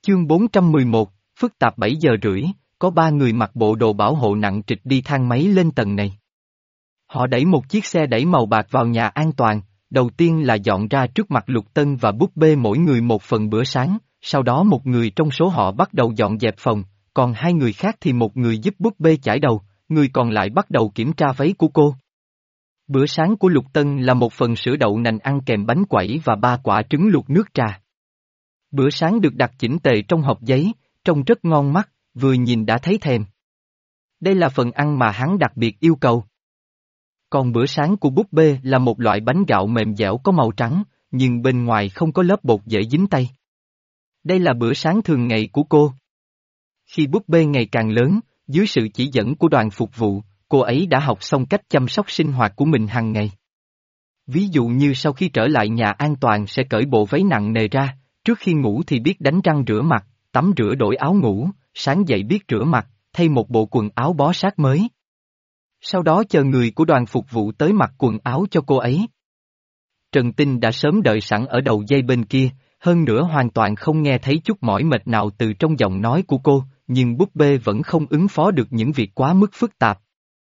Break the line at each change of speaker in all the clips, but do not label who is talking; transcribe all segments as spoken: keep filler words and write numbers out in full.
Chương bốn trăm mười một, phức tạp bảy giờ rưỡi, có ba người mặc bộ đồ bảo hộ nặng trịch đi thang máy lên tầng này. Họ đẩy một chiếc xe đẩy màu bạc vào nhà an toàn, đầu tiên là dọn ra trước mặt Lục Tân và búp bê mỗi người một phần bữa sáng, sau đó một người trong số họ bắt đầu dọn dẹp phòng, còn hai người khác thì một người giúp búp bê chải đầu, người còn lại bắt đầu kiểm tra váy của cô. Bữa sáng của Lục Tân là một phần sữa đậu nành ăn kèm bánh quẩy và ba quả trứng luộc nước trà. Bữa sáng được đặt chỉnh tề trong hộp giấy, trông rất ngon mắt, vừa nhìn đã thấy thèm. Đây là phần ăn mà hắn đặc biệt yêu cầu. Còn bữa sáng của búp bê là một loại bánh gạo mềm dẻo có màu trắng, nhưng bên ngoài không có lớp bột dễ dính tay. Đây là bữa sáng thường ngày của cô. Khi búp bê ngày càng lớn, dưới sự chỉ dẫn của đoàn phục vụ, cô ấy đã học xong cách chăm sóc sinh hoạt của mình hàng ngày. Ví dụ như sau khi trở lại nhà an toàn sẽ cởi bộ váy nặng nề ra, trước khi ngủ thì biết đánh răng rửa mặt, tắm rửa đổi áo ngủ, sáng dậy biết rửa mặt, thay một bộ quần áo bó sát mới. Sau đó chờ người của đoàn phục vụ tới mặc quần áo cho cô ấy. Trần Tinh đã sớm đợi sẵn ở đầu dây bên kia, hơn nữa hoàn toàn không nghe thấy chút mỏi mệt nào từ trong giọng nói của cô, nhưng búp bê vẫn không ứng phó được những việc quá mức phức tạp.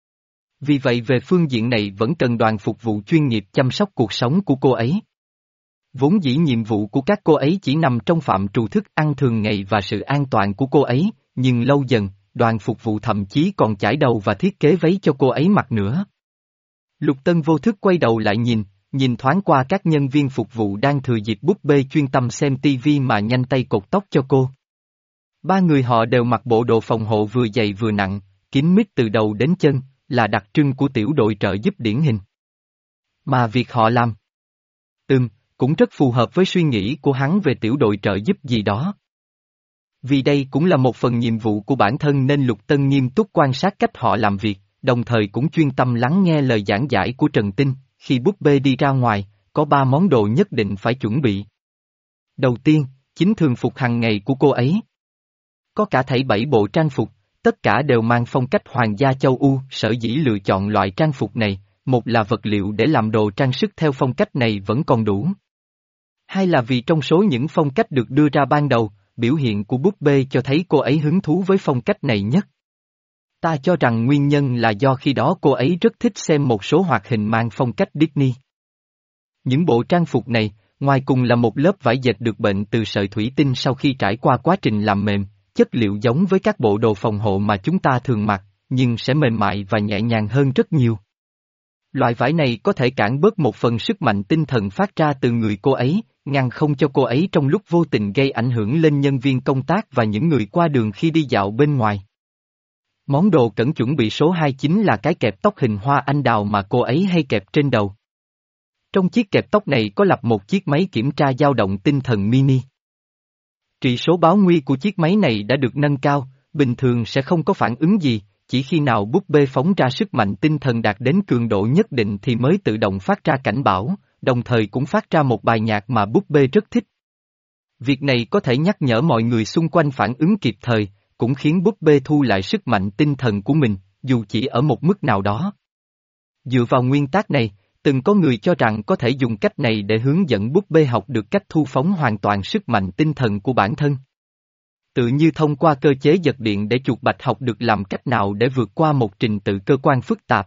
Vì vậy về phương diện này vẫn cần đoàn phục vụ chuyên nghiệp chăm sóc cuộc sống của cô ấy. Vốn dĩ nhiệm vụ của các cô ấy chỉ nằm trong phạm trù thức ăn thường ngày và sự an toàn của cô ấy, nhưng lâu dần, đoàn phục vụ thậm chí còn chải đầu và thiết kế váy cho cô ấy mặc nữa. Lục Tân vô thức quay đầu lại nhìn, nhìn thoáng qua các nhân viên phục vụ đang thừa dịp búp bê chuyên tâm xem tivi mà nhanh tay cột tóc cho cô. Ba người họ đều mặc bộ đồ phòng hộ vừa dày vừa nặng, kín mít từ đầu đến chân, là đặc trưng của tiểu đội trợ giúp điển hình. Mà việc họ làm, ừm, cũng rất phù hợp với suy nghĩ của hắn về tiểu đội trợ giúp gì đó. Vì đây cũng là một phần nhiệm vụ của bản thân nên Lục Tân nghiêm túc quan sát cách họ làm việc, đồng thời cũng chuyên tâm lắng nghe lời giảng giải của Trần Tinh. Khi búp bê đi ra ngoài, có ba món đồ nhất định phải chuẩn bị. Đầu tiên, chính thường phục hàng ngày của cô ấy. Có cả thảy bảy bộ trang phục, tất cả đều mang phong cách hoàng gia châu Âu. Sở dĩ lựa chọn loại trang phục này, một là vật liệu để làm đồ trang sức theo phong cách này vẫn còn đủ. Hai là vì trong số những phong cách được đưa ra ban đầu, biểu hiện của búp bê cho thấy cô ấy hứng thú với phong cách này nhất. Ta cho rằng nguyên nhân là do khi đó cô ấy rất thích xem một số hoạt hình mang phong cách Disney. Những bộ trang phục này, ngoài cùng là một lớp vải dệt được bệnh từ sợi thủy tinh sau khi trải qua quá trình làm mềm, chất liệu giống với các bộ đồ phòng hộ mà chúng ta thường mặc, nhưng sẽ mềm mại và nhẹ nhàng hơn rất nhiều. Loại vải này có thể cản bớt một phần sức mạnh tinh thần phát ra từ người cô ấy, ngăn không cho cô ấy trong lúc vô tình gây ảnh hưởng lên nhân viên công tác và những người qua đường khi đi dạo bên ngoài. Món đồ cần chuẩn bị số hai chính là cái kẹp tóc hình hoa anh đào mà cô ấy hay kẹp trên đầu. Trong chiếc kẹp tóc này có lắp một chiếc máy kiểm tra dao động tinh thần mini. Trị số báo nguy của chiếc máy này đã được nâng cao, bình thường sẽ không có phản ứng gì, chỉ khi nào búp bê phóng ra sức mạnh tinh thần đạt đến cường độ nhất định thì mới tự động phát ra cảnh báo, đồng thời cũng phát ra một bài nhạc mà búp bê rất thích. Việc này có thể nhắc nhở mọi người xung quanh phản ứng kịp thời, cũng khiến búp bê thu lại sức mạnh tinh thần của mình, dù chỉ ở một mức nào đó. Dựa vào nguyên tắc này, từng có người cho rằng có thể dùng cách này để hướng dẫn búp bê học được cách thu phóng hoàn toàn sức mạnh tinh thần của bản thân. Tự như thông qua cơ chế giật điện để chuột bạch học được làm cách nào để vượt qua một trình tự cơ quan phức tạp.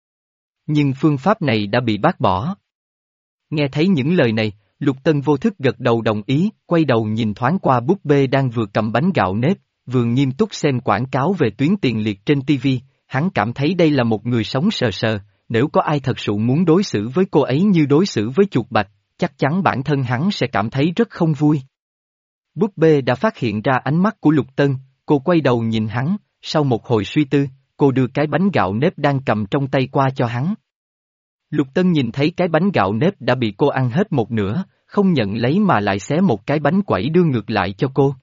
Nhưng phương pháp này đã bị bác bỏ. Nghe thấy những lời này, Lục Tân vô thức gật đầu đồng ý, quay đầu nhìn thoáng qua búp bê đang vừa cầm bánh gạo nếp, vừa nghiêm túc xem quảng cáo về tuyến tiền liệt trên ti vi, hắn cảm thấy đây là một người sống sờ sờ, nếu có ai thật sự muốn đối xử với cô ấy như đối xử với chuột bạch, chắc chắn bản thân hắn sẽ cảm thấy rất không vui. Búp bê đã phát hiện ra ánh mắt của Lục Tân, cô quay đầu nhìn hắn, sau một hồi suy tư, cô đưa cái bánh gạo nếp đang cầm trong tay qua cho hắn. Lục Tân nhìn thấy cái bánh gạo nếp đã bị cô ăn hết một nửa, không nhận lấy mà lại xé một cái bánh quẩy đưa ngược lại cho cô.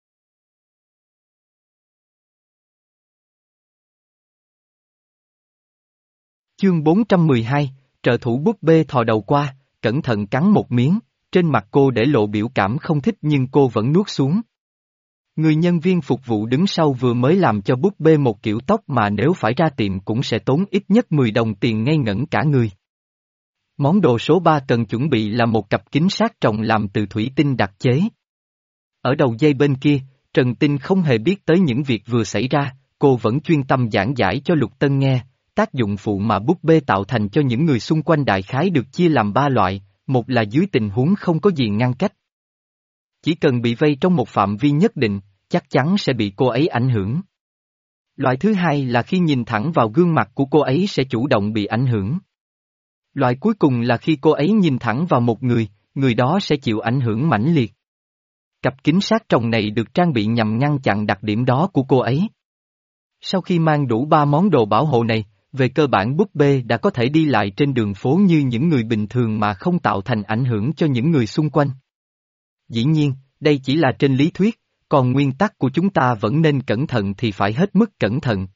Chương bốn trăm mười hai, trợ thủ búp bê thò đầu qua, cẩn thận cắn một miếng, trên mặt cô để lộ biểu cảm không thích nhưng cô vẫn nuốt xuống. Người nhân viên phục vụ đứng sau vừa mới làm cho búp bê một kiểu tóc mà nếu phải ra tiệm cũng sẽ tốn ít nhất mười đồng tiền ngây ngẩn cả người. Món đồ số ba cần chuẩn bị là một cặp kính sát trồng làm từ thủy tinh đặc chế. Ở đầu dây bên kia, Trần Tinh không hề biết tới những việc vừa xảy ra, cô vẫn chuyên tâm giảng giải cho Lục Tân nghe. Tác dụng phụ mà búp bê tạo thành cho những người xung quanh đại khái được chia làm ba loại, một là dưới tình huống không có gì ngăn cách. Chỉ cần bị vây trong một phạm vi nhất định, chắc chắn sẽ bị cô ấy ảnh hưởng. Loại thứ hai là khi nhìn thẳng vào gương mặt của cô ấy sẽ chủ động bị ảnh hưởng. Loại cuối cùng là khi cô ấy nhìn thẳng vào một người, người đó sẽ chịu ảnh hưởng mãnh liệt. Cặp kính sát tròng này được trang bị nhằm ngăn chặn đặc điểm đó của cô ấy. Sau khi mang đủ ba món đồ bảo hộ này, về cơ bản búp bê đã có thể đi lại trên đường phố như những người bình thường mà không tạo thành ảnh hưởng cho những người xung quanh. Dĩ nhiên, đây chỉ là trên lý thuyết, còn nguyên tắc của chúng ta vẫn nên cẩn thận thì phải hết mức cẩn thận.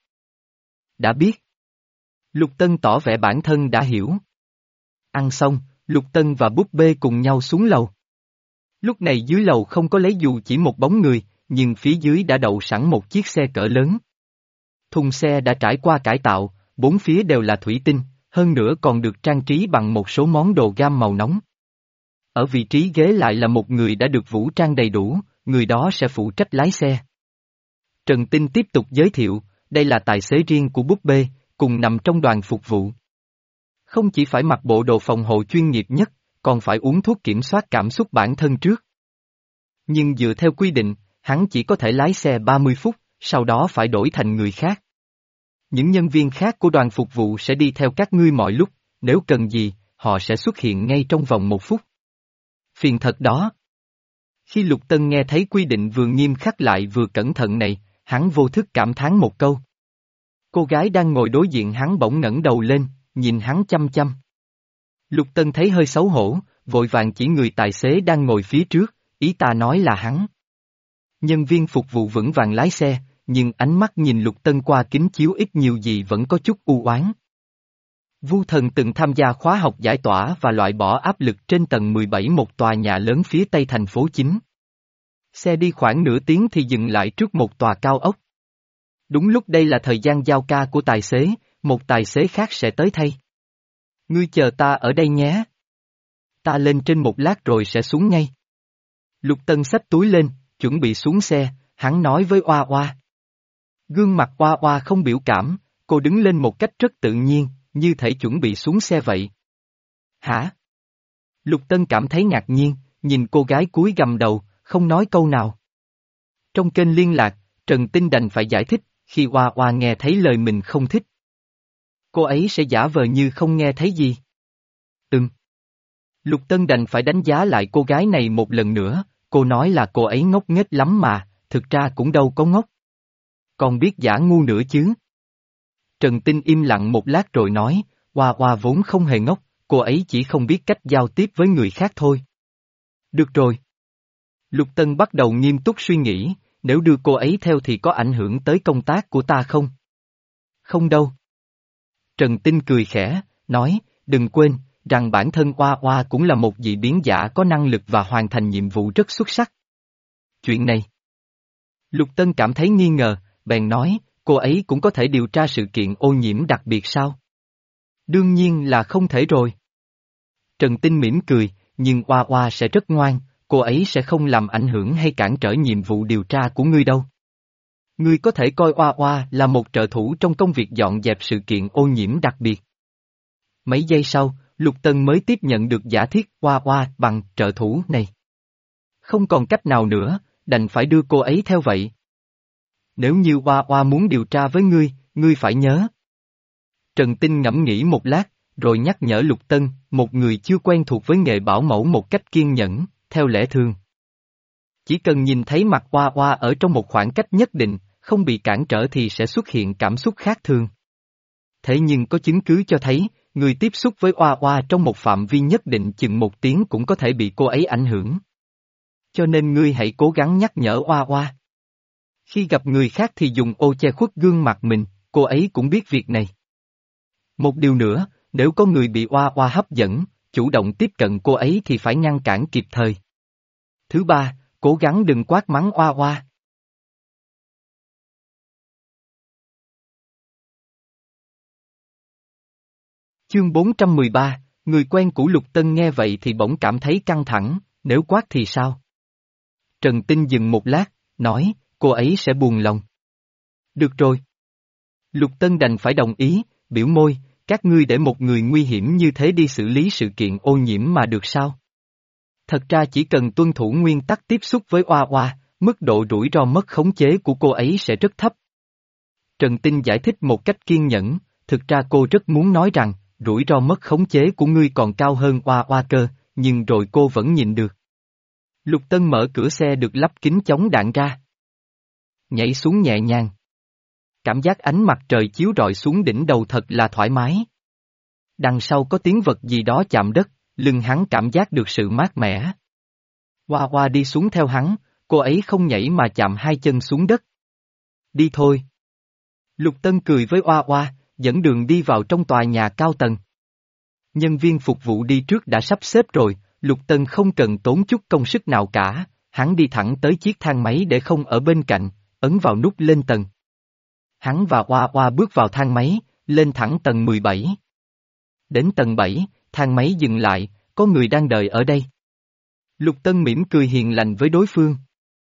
Đã biết. Lục Tân tỏ vẻ bản thân đã hiểu. Ăn xong, Lục Tân và búp bê cùng nhau xuống lầu. Lúc này dưới lầu không có lấy dù chỉ một bóng người, nhưng phía dưới đã đậu sẵn một chiếc xe cỡ lớn. Thùng xe đã trải qua cải tạo, bốn phía đều là thủy tinh, hơn nữa còn được trang trí bằng một số món đồ gam màu nóng. Ở vị trí ghế lại là một người đã được vũ trang đầy đủ, người đó sẽ phụ trách lái xe. Trần Tinh tiếp tục giới thiệu, đây là tài xế riêng của búp bê, cùng nằm trong đoàn phục vụ. Không chỉ phải mặc bộ đồ phòng hộ chuyên nghiệp nhất, còn phải uống thuốc kiểm soát cảm xúc bản thân trước. Nhưng dựa theo quy định, hắn chỉ có thể lái xe ba mươi phút, sau đó phải đổi thành người khác. Những nhân viên khác của đoàn phục vụ sẽ đi theo các ngươi mọi lúc, nếu cần gì, họ sẽ xuất hiện ngay trong vòng một phút. Phiền thật đó. Khi Lục Tân nghe thấy quy định vừa nghiêm khắc lại vừa cẩn thận này, hắn vô thức cảm thán một câu. Cô gái đang ngồi đối diện hắn bỗng ngẩng đầu lên, nhìn hắn chăm chăm. Lục Tân thấy hơi xấu hổ, vội vàng chỉ người tài xế đang ngồi phía trước, ý ta nói là hắn. Nhân viên phục vụ vững vàng lái xe, nhưng ánh mắt nhìn Lục Tân qua kính chiếu ít nhiều gì vẫn có chút u oán. Vu Thần từng tham gia khóa học giải tỏa và loại bỏ áp lực trên tầng mười bảy một tòa nhà lớn phía tây thành phố chính. Xe đi khoảng nửa tiếng thì dừng lại trước một tòa cao ốc. Đúng lúc đây là thời gian giao ca của tài xế, một tài xế khác sẽ tới thay. Ngươi chờ ta ở đây nhé. Ta lên trên một lát rồi sẽ xuống ngay. Lục Tân xách túi lên, chuẩn bị xuống xe, hắn nói với Oa Oa. Gương mặt Oa Oa không biểu cảm, cô đứng lên một cách rất tự nhiên, như thể chuẩn bị xuống xe vậy. Hả? Lục Tân cảm thấy ngạc nhiên, nhìn cô gái cúi gằm đầu, không nói câu nào. Trong kênh liên lạc, Trần Tinh đành phải giải thích, khi Oa Oa nghe thấy lời mình không thích. Cô ấy sẽ giả vờ như không nghe thấy gì. Ừm. Lục Tân đành phải đánh giá lại cô gái này một lần nữa, cô nói là cô ấy ngốc nghếch lắm mà, thực ra cũng đâu có ngốc. Còn biết giả ngu nữa chứ. Trần Tinh im lặng một lát rồi nói, Oa Oa vốn không hề ngốc, cô ấy chỉ không biết cách giao tiếp với người khác thôi. Được rồi. Lục Tân bắt đầu nghiêm túc suy nghĩ, nếu đưa cô ấy theo thì có ảnh hưởng tới công tác của ta không? Không đâu. Trần Tinh cười khẽ, nói, đừng quên, rằng bản thân Oa Oa cũng là một dị biến giả có năng lực và hoàn thành nhiệm vụ rất xuất sắc. Chuyện này. Lục Tân cảm thấy nghi ngờ, bèn nói, cô ấy cũng có thể điều tra sự kiện ô nhiễm đặc biệt sao? Đương nhiên là không thể rồi. Trần Tinh mỉm cười, nhưng Oa Oa sẽ rất ngoan, cô ấy sẽ không làm ảnh hưởng hay cản trở nhiệm vụ điều tra của ngươi đâu. Ngươi có thể coi Oa Oa là một trợ thủ trong công việc dọn dẹp sự kiện ô nhiễm đặc biệt. Mấy giây sau, Lục Tân mới tiếp nhận được giả thiết Oa Oa bằng trợ thủ này. Không còn cách nào nữa, đành phải đưa cô ấy theo vậy. Nếu như Oa Oa muốn điều tra với ngươi, ngươi phải nhớ. Trần Tinh ngẫm nghĩ một lát, rồi nhắc nhở Lục Tân, một người chưa quen thuộc với nghề bảo mẫu một cách kiên nhẫn, theo lẽ thường. Chỉ cần nhìn thấy mặt Oa Oa ở trong một khoảng cách nhất định, không bị cản trở thì sẽ xuất hiện cảm xúc khác thường. Thế nhưng có chứng cứ cho thấy, người tiếp xúc với Oa Oa trong một phạm vi nhất định chừng một tiếng cũng có thể bị cô ấy ảnh hưởng. Cho nên ngươi hãy cố gắng nhắc nhở Oa Oa. Khi gặp người khác thì dùng ô che khuất gương mặt mình, cô ấy cũng biết việc này. Một điều nữa, nếu có người bị Oa Oa hấp dẫn, chủ động tiếp cận cô ấy thì phải ngăn cản kịp thời. Thứ ba, cố gắng đừng quát mắng Oa Oa. Chương bốn trăm mười ba, người quen của Lục Tân nghe vậy thì bỗng cảm thấy căng thẳng, nếu quát thì sao? Trần Tinh dừng một lát, nói, cô ấy sẽ buồn lòng. Được rồi. Lục Tân đành phải đồng ý, biểu môi, các ngươi để một người nguy hiểm như thế đi xử lý sự kiện ô nhiễm mà được sao? Thật ra chỉ cần tuân thủ nguyên tắc tiếp xúc với Oa Oa, mức độ rủi ro mất khống chế của cô ấy sẽ rất thấp. Trần Tinh giải thích một cách kiên nhẫn, thực ra cô rất muốn nói rằng, rủi ro mất khống chế của ngươi còn cao hơn Oa Oa cơ, nhưng rồi cô vẫn nhìn được. Lục Tân mở cửa xe được lắp kính chống đạn ra. Nhảy xuống nhẹ nhàng. Cảm giác ánh mặt trời chiếu rọi xuống đỉnh đầu thật là thoải mái. Đằng sau có tiếng vật gì đó chạm đất, lưng hắn cảm giác được sự mát mẻ. Hoa Hoa đi xuống theo hắn, cô ấy không nhảy mà chạm hai chân xuống đất. Đi thôi. Lục Tân cười với Hoa Hoa, dẫn đường đi vào trong tòa nhà cao tầng. Nhân viên phục vụ đi trước đã sắp xếp rồi, Lục Tân không cần tốn chút công sức nào cả, hắn đi thẳng tới chiếc thang máy để không ở bên cạnh, ấn vào nút lên tầng. Hắn và Hoa Hoa bước vào thang máy, lên thẳng tầng mười bảy. Đến tầng bảy, thang máy dừng lại, có người đang đợi ở đây. Lục Tân mỉm cười hiền lành với đối phương.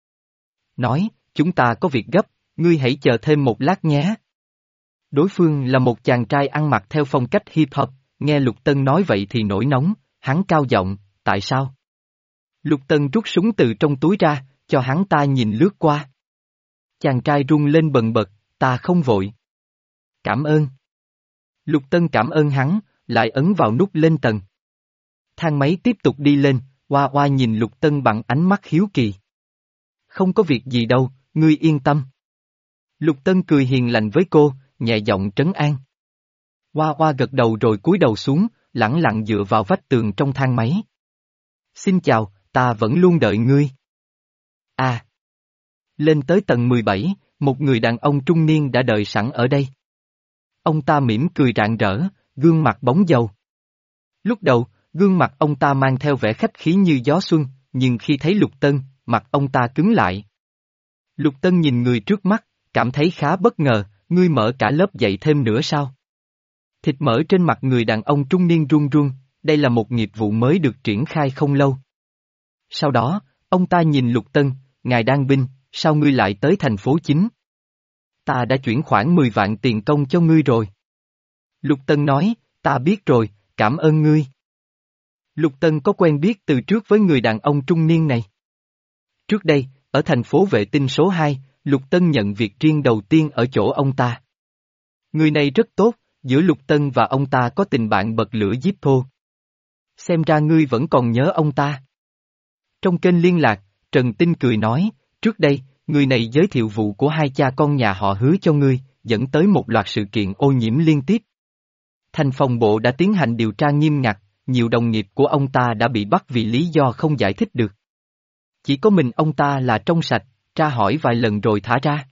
Nói, chúng ta có việc gấp, ngươi hãy chờ thêm một lát nhé. Đối phương là một chàng trai ăn mặc theo phong cách hip hop, nghe Lục Tân nói vậy thì nổi nóng, hắn cao giọng, tại sao? Lục Tân rút súng từ trong túi ra, cho hắn ta nhìn lướt qua. Chàng trai run lên bần bật, ta không vội. Cảm ơn. Lục Tân cảm ơn hắn, lại ấn vào nút lên tầng. Thang máy tiếp tục đi lên, Hoa Hoa nhìn Lục Tân bằng ánh mắt hiếu kỳ. Không có việc gì đâu, ngươi yên tâm. Lục Tân cười hiền lành với cô, nhẹ giọng trấn an. Hoa Hoa gật đầu rồi cúi đầu xuống, lẳng lặng dựa vào vách tường trong thang máy. Xin chào, ta vẫn luôn đợi ngươi. À. Lên tới tầng mười bảy, một người đàn ông trung niên đã đợi sẵn ở đây. Ông ta mỉm cười rạng rỡ, gương mặt bóng dầu. Lúc đầu, gương mặt ông ta mang theo vẻ khách khí như gió xuân, nhưng khi thấy Lục Tân, mặt ông ta cứng lại. Lục Tân nhìn người trước mắt, cảm thấy khá bất ngờ, ngươi mở cả lớp dạy thêm nữa sao? Thịt mỡ trên mặt người đàn ông trung niên run run, đây là một nghiệp vụ mới được triển khai không lâu. Sau đó, ông ta nhìn Lục Tân, ngài đang binh, sao ngươi lại tới thành phố chính? Ta đã chuyển khoảng mười vạn tiền công cho ngươi rồi. Lục Tân nói, ta biết rồi, cảm ơn ngươi. Lục Tân có quen biết từ trước với người đàn ông trung niên này. Trước đây, ở thành phố vệ tinh số hai, Lục Tân nhận việc riêng đầu tiên ở chỗ ông ta. Người này rất tốt, giữa Lục Tân và ông ta có tình bạn bật lửa Zippo. Xem ra ngươi vẫn còn nhớ ông ta. Trong kênh liên lạc, Trần Tinh cười nói, trước đây, người này giới thiệu vụ của hai cha con nhà họ Hứa cho ngươi, dẫn tới một loạt sự kiện ô nhiễm liên tiếp. Thành phòng bộ đã tiến hành điều tra nghiêm ngặt, nhiều đồng nghiệp của ông ta đã bị bắt vì lý do không giải thích được. Chỉ có mình ông ta là trong sạch, tra hỏi vài lần rồi thả ra.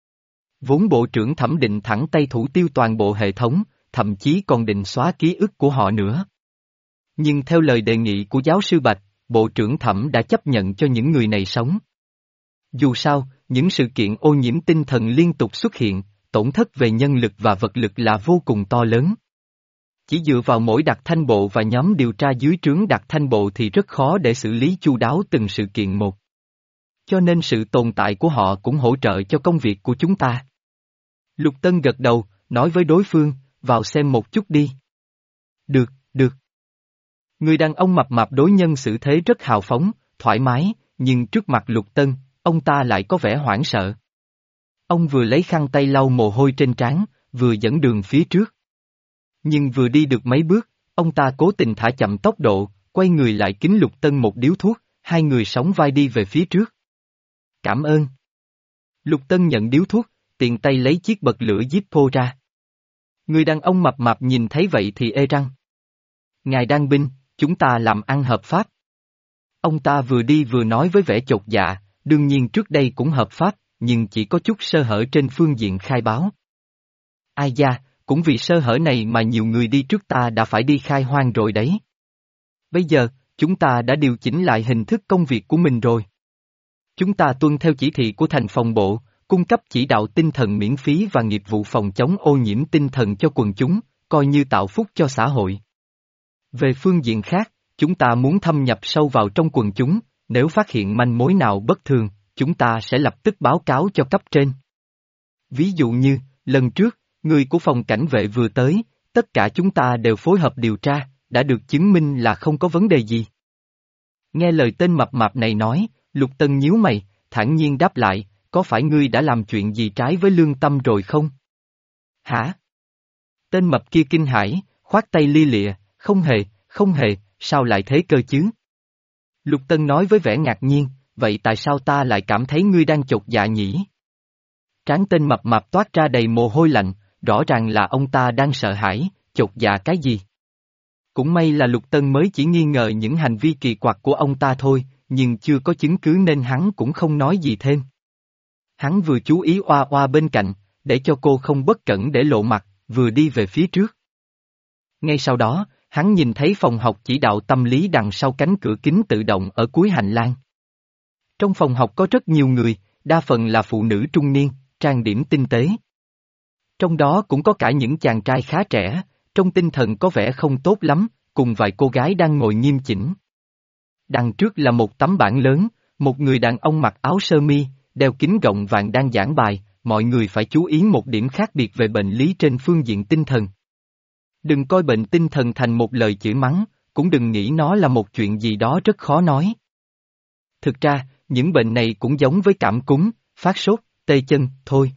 Vốn bộ trưởng Thẩm định thẳng tay thủ tiêu toàn bộ hệ thống, thậm chí còn định xóa ký ức của họ nữa. Nhưng theo lời đề nghị của giáo sư Bạch, bộ trưởng Thẩm đã chấp nhận cho những người này sống. Dù sao, những sự kiện ô nhiễm tinh thần liên tục xuất hiện, tổn thất về nhân lực và vật lực là vô cùng to lớn. Chỉ dựa vào mỗi đặc thanh bộ và nhóm điều tra dưới trướng đặc thanh bộ thì rất khó để xử lý chu đáo từng sự kiện một. Cho nên sự tồn tại của họ cũng hỗ trợ cho công việc của chúng ta. Lục Tân gật đầu, nói với đối phương, vào xem một chút đi. Được, được. Người đàn ông mập mạp đối nhân xử thế rất hào phóng, thoải mái, nhưng trước mặt Lục Tân, ông ta lại có vẻ hoảng sợ. Ông vừa lấy khăn tay lau mồ hôi trên trán, vừa dẫn đường phía trước. Nhưng vừa đi được mấy bước, ông ta cố tình thả chậm tốc độ, quay người lại kính Lục Tân một điếu thuốc, hai người sóng vai đi về phía trước. Cảm ơn. Lục Tân nhận điếu thuốc, tiện tay lấy chiếc bật lửa Zippo ra. Người đàn ông mập mạp nhìn thấy vậy thì ê răng. Ngài đang binh, chúng ta làm ăn hợp pháp. Ông ta vừa đi vừa nói với vẻ chột dạ, đương nhiên trước đây cũng hợp pháp, nhưng chỉ có chút sơ hở trên phương diện khai báo. Ai da, cũng vì sơ hở này mà nhiều người đi trước ta đã phải đi khai hoang rồi đấy. Bây giờ, chúng ta đã điều chỉnh lại hình thức công việc của mình rồi. Chúng ta tuân theo chỉ thị của thành phòng bộ, cung cấp chỉ đạo tinh thần miễn phí và nghiệp vụ phòng chống ô nhiễm tinh thần cho quần chúng, coi như tạo phúc cho xã hội. Về phương diện khác, chúng ta muốn thâm nhập sâu vào trong quần chúng, nếu phát hiện manh mối nào bất thường, chúng ta sẽ lập tức báo cáo cho cấp trên. Ví dụ như, lần trước, người của phòng cảnh vệ vừa tới, tất cả chúng ta đều phối hợp điều tra, đã được chứng minh là không có vấn đề gì. Nghe lời tên mập mạp này nói, Lục Tân nhíu mày, thản nhiên đáp lại, có phải ngươi đã làm chuyện gì trái với lương tâm rồi không? Hả? Tên mập kia kinh hãi, khoát tay lia lịa, không hề, không hề, sao lại thế cơ chứ? Lục Tân nói với vẻ ngạc nhiên, vậy tại sao ta lại cảm thấy ngươi đang chột dạ nhỉ? Trán tên mập mạp toát ra đầy mồ hôi lạnh, rõ ràng là ông ta đang sợ hãi, chột dạ cái gì? Cũng may là Lục Tân mới chỉ nghi ngờ những hành vi kỳ quặc của ông ta thôi, nhưng chưa có chứng cứ nên hắn cũng không nói gì thêm. Hắn vừa chú ý Oa Oa bên cạnh, để cho cô không bất cẩn để lộ mặt, vừa đi về phía trước. Ngay sau đó, hắn nhìn thấy phòng học chỉ đạo tâm lý đằng sau cánh cửa kính tự động ở cuối hành lang. Trong phòng học có rất nhiều người, đa phần là phụ nữ trung niên, trang điểm tinh tế. Trong đó cũng có cả những chàng trai khá trẻ, trong tinh thần có vẻ không tốt lắm, cùng vài cô gái đang ngồi nghiêm chỉnh. Đằng trước là một tấm bảng lớn, một người đàn ông mặc áo sơ mi, đeo kính gọng vàng đang giảng bài, mọi người phải chú ý một điểm khác biệt về bệnh lý trên phương diện tinh thần. Đừng coi bệnh tinh thần thành một lời chửi mắng, cũng đừng nghĩ nó là một chuyện gì đó rất khó nói. Thực ra, những bệnh này cũng giống với cảm cúm, phát sốt, tê chân, thôi.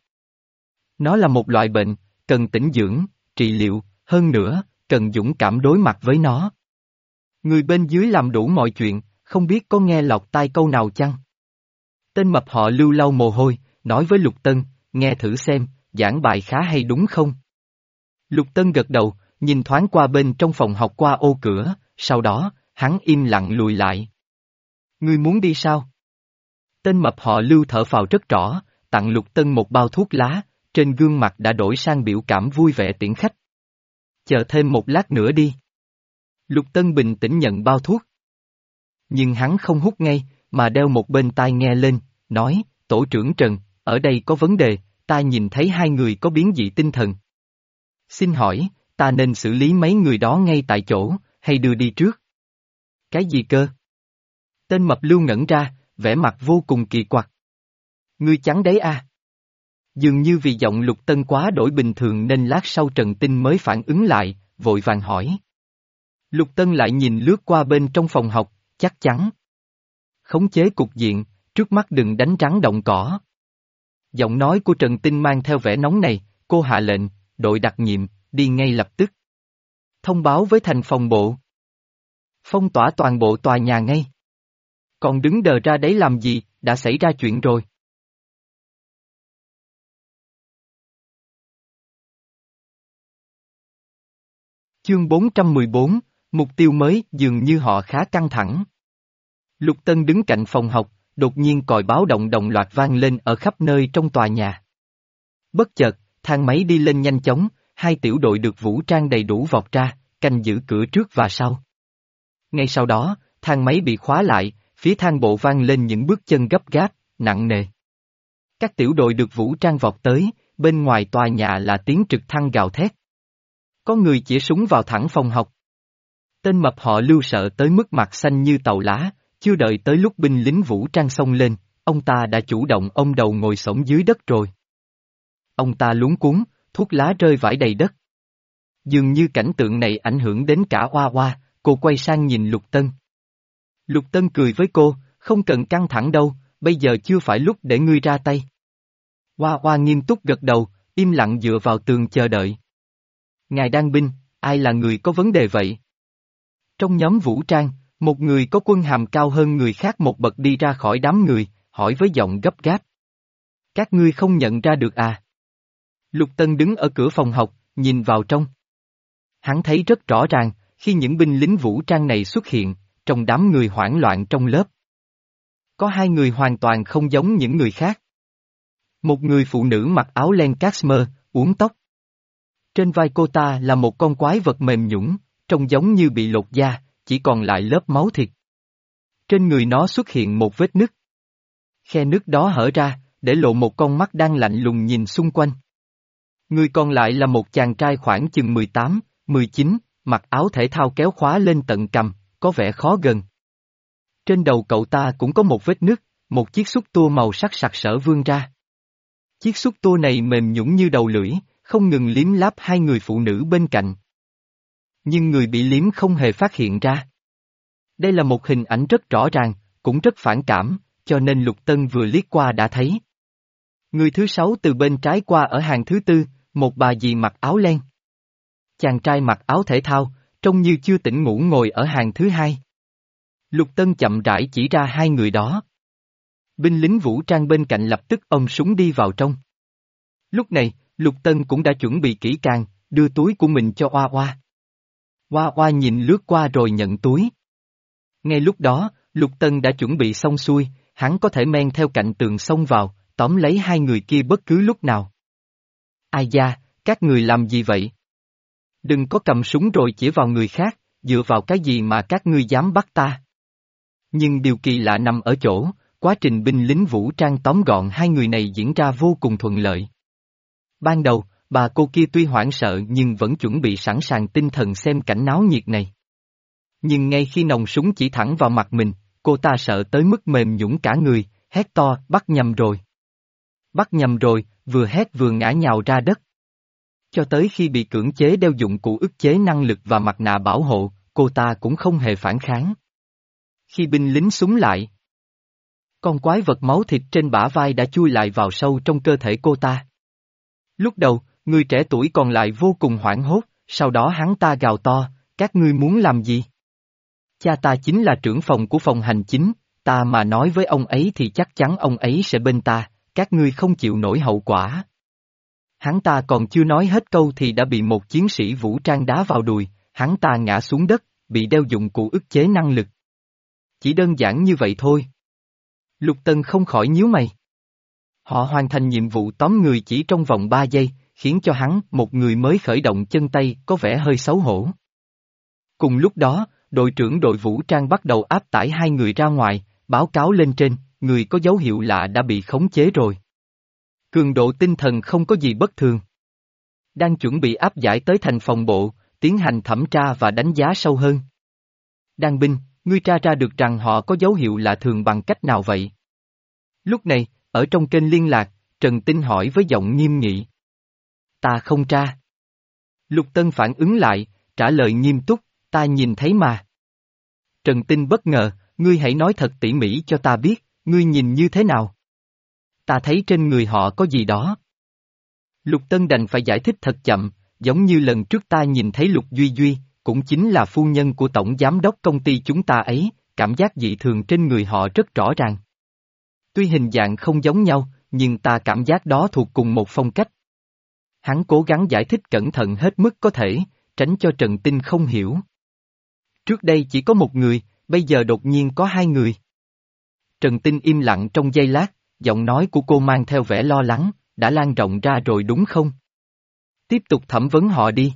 Nó là một loại bệnh, cần tĩnh dưỡng, trị liệu, hơn nữa, cần dũng cảm đối mặt với nó. Người bên dưới làm đủ mọi chuyện, không biết có nghe lọt tai câu nào chăng? Tên mập họ Lưu lau mồ hôi, nói với Lục Tân, nghe thử xem, giảng bài khá hay đúng không? Lục Tân gật đầu, nhìn thoáng qua bên trong phòng học qua ô cửa, sau đó, hắn im lặng lùi lại. Ngươi muốn đi sao? Tên mập họ Lưu thở phào rất rõ, tặng Lục Tân một bao thuốc lá, trên gương mặt đã đổi sang biểu cảm vui vẻ tiễn khách. Chờ thêm một lát nữa đi. Lục Tân bình tĩnh nhận bao thuốc. Nhưng hắn không hút ngay, mà đeo một bên tai nghe lên, nói, tổ trưởng Trần, ở đây có vấn đề, ta nhìn thấy hai người có biến dị tinh thần. Xin hỏi, ta nên xử lý mấy người đó ngay tại chỗ, hay đưa đi trước? Cái gì cơ? Tên mập Lưu ngẩn ra, vẻ mặt vô cùng kỳ quặc. Ngươi chắn đấy à? Dường như vì giọng Lục Tân quá đổi bình thường nên lát sau Trần Tinh mới phản ứng lại, vội vàng hỏi. Lục Tân lại nhìn lướt qua bên trong phòng học, chắc chắn. Khống chế cục diện, trước mắt đừng đánh rắn động cỏ. Giọng nói của Trần Tinh mang theo vẻ nóng này, cô hạ lệnh, đội đặc nhiệm, đi ngay lập tức. Thông báo với thành phòng bộ. Phong tỏa toàn bộ tòa nhà ngay. Còn đứng đờ ra đấy làm gì, đã xảy ra chuyện rồi. Chương bốn trăm mười bốn, mục tiêu mới, dường như họ khá căng thẳng. Lục Tân đứng cạnh phòng học, đột nhiên còi báo động đồng loạt vang lên ở khắp nơi trong tòa nhà. Bất chợt, thang máy đi lên nhanh chóng, hai tiểu đội được vũ trang đầy đủ vọt ra, canh giữ cửa trước và sau. Ngay sau đó, thang máy bị khóa lại, phía thang bộ vang lên những bước chân gấp gáp, nặng nề. Các tiểu đội được vũ trang vọt tới, bên ngoài tòa nhà là tiếng trực thăng gào thét. Có người chĩa súng vào thẳng phòng học. Tên mập họ Lưu sợ tới mức mặt xanh như tàu lá, chưa đợi tới lúc binh lính vũ trang xông lên, ông ta đã chủ động ôm đầu ngồi xổm dưới đất rồi. Ông ta luống cuống, thuốc lá rơi vãi đầy đất. Dường như cảnh tượng này ảnh hưởng đến cả Oa Oa, cô quay sang nhìn Lục Tân. Lục Tân cười với cô, không cần căng thẳng đâu, bây giờ chưa phải lúc để ngươi ra tay. Oa Oa nghiêm túc gật đầu, im lặng dựa vào tường chờ đợi. Ngài đang binh, ai là người có vấn đề vậy? Trong nhóm vũ trang, một người có quân hàm cao hơn người khác một bậc đi ra khỏi đám người, hỏi với giọng gấp gáp. Các ngươi không nhận ra được à? Lục Tân đứng ở cửa phòng học, nhìn vào trong. Hắn thấy rất rõ ràng, khi những binh lính vũ trang này xuất hiện, trong đám người hoảng loạn trong lớp. Có hai người hoàn toàn không giống những người khác. Một người phụ nữ mặc áo len cashmere, uốn tóc. Trên vai cô ta là một con quái vật mềm nhũn, trông giống như bị lột da, chỉ còn lại lớp máu thịt. Trên người nó xuất hiện một vết nứt. Khe nứt đó hở ra, để lộ một con mắt đang lạnh lùng nhìn xung quanh. Người còn lại là một chàng trai khoảng chừng mười tám, mười chín, mặc áo thể thao kéo khóa lên tận cằm, có vẻ khó gần. Trên đầu cậu ta cũng có một vết nứt, một chiếc xúc tua màu sắc sặc sỡ vươn ra. Chiếc xúc tua này mềm nhũn như đầu lưỡi, không ngừng liếm láp hai người phụ nữ bên cạnh. Nhưng người bị liếm không hề phát hiện ra. Đây là một hình ảnh rất rõ ràng, cũng rất phản cảm, cho nên Lục Tân vừa liếc qua đã thấy. Người thứ sáu từ bên trái qua ở hàng thứ tư, một bà dì mặc áo len. Chàng trai mặc áo thể thao, trông như chưa tỉnh ngủ ngồi ở hàng thứ hai. Lục Tân chậm rãi chỉ ra hai người đó. Binh lính vũ trang bên cạnh lập tức ôm súng đi vào trong. Lúc này, Lục Tân cũng đã chuẩn bị kỹ càng, đưa túi của mình cho Oa Oa. Oa Oa nhìn lướt qua rồi nhận túi. Ngay lúc đó, Lục Tân đã chuẩn bị xong xuôi, hắn có thể men theo cạnh tường xông vào, tóm lấy hai người kia bất cứ lúc nào. Ai da, các người làm gì vậy? Đừng có cầm súng rồi chỉ vào người khác, dựa vào cái gì mà các ngươi dám bắt ta? Nhưng điều kỳ lạ nằm ở chỗ, quá trình binh lính vũ trang tóm gọn hai người này diễn ra vô cùng thuận lợi. Ban đầu, bà cô kia tuy hoảng sợ nhưng vẫn chuẩn bị sẵn sàng tinh thần xem cảnh náo nhiệt này. Nhưng ngay khi nòng súng chỉ thẳng vào mặt mình, cô ta sợ tới mức mềm nhũn cả người, hét to, bắt nhầm rồi. Bắt nhầm rồi, vừa hét vừa ngã nhào ra đất. Cho tới khi bị cưỡng chế đeo dụng cụ ức chế năng lực và mặt nạ bảo hộ, cô ta cũng không hề phản kháng. Khi binh lính súng lại, con quái vật máu thịt trên bả vai đã chui lại vào sâu trong cơ thể cô ta. Lúc đầu, người trẻ tuổi còn lại vô cùng hoảng hốt, sau đó hắn ta gào to, các ngươi muốn làm gì? Cha ta chính là trưởng phòng của phòng hành chính, ta mà nói với ông ấy thì chắc chắn ông ấy sẽ bên ta, các ngươi không chịu nổi hậu quả. Hắn ta còn chưa nói hết câu thì đã bị một chiến sĩ vũ trang đá vào đùi, hắn ta ngã xuống đất, bị đeo dụng cụ ức chế năng lực. Chỉ đơn giản như vậy thôi. Lục Tân không khỏi nhíu mày. Họ hoàn thành nhiệm vụ tóm người chỉ trong vòng ba giây, khiến cho hắn, một người mới khởi động chân tay, có vẻ hơi xấu hổ. Cùng lúc đó, đội trưởng đội vũ trang bắt đầu áp tải hai người ra ngoài, báo cáo lên trên, người có dấu hiệu lạ đã bị khống chế rồi. Cường độ tinh thần không có gì bất thường. Đang chuẩn bị áp giải tới thành phòng bộ, tiến hành thẩm tra và đánh giá sâu hơn. Đan binh, ngươi tra ra được rằng họ có dấu hiệu lạ thường bằng cách nào vậy? Lúc này, ở trong kênh liên lạc, Trần Tinh hỏi với giọng nghiêm nghị. Ta không tra. Lục Tân phản ứng lại, trả lời nghiêm túc, ta nhìn thấy mà. Trần Tinh bất ngờ, ngươi hãy nói thật tỉ mỉ cho ta biết, ngươi nhìn như thế nào? Ta thấy trên người họ có gì đó. Lục Tân đành phải giải thích thật chậm, giống như lần trước ta nhìn thấy Lục Duy Duy, cũng chính là phu nhân của tổng giám đốc công ty chúng ta ấy, cảm giác dị thường trên người họ rất rõ ràng. Tuy hình dạng không giống nhau, nhưng ta cảm giác đó thuộc cùng một phong cách. Hắn cố gắng giải thích cẩn thận hết mức có thể, tránh cho Trần Tinh không hiểu. Trước đây chỉ có một người, bây giờ đột nhiên có hai người. Trần Tinh im lặng trong giây lát, giọng nói của cô mang theo vẻ lo lắng, đã lan rộng ra rồi đúng không? Tiếp tục thẩm vấn họ đi.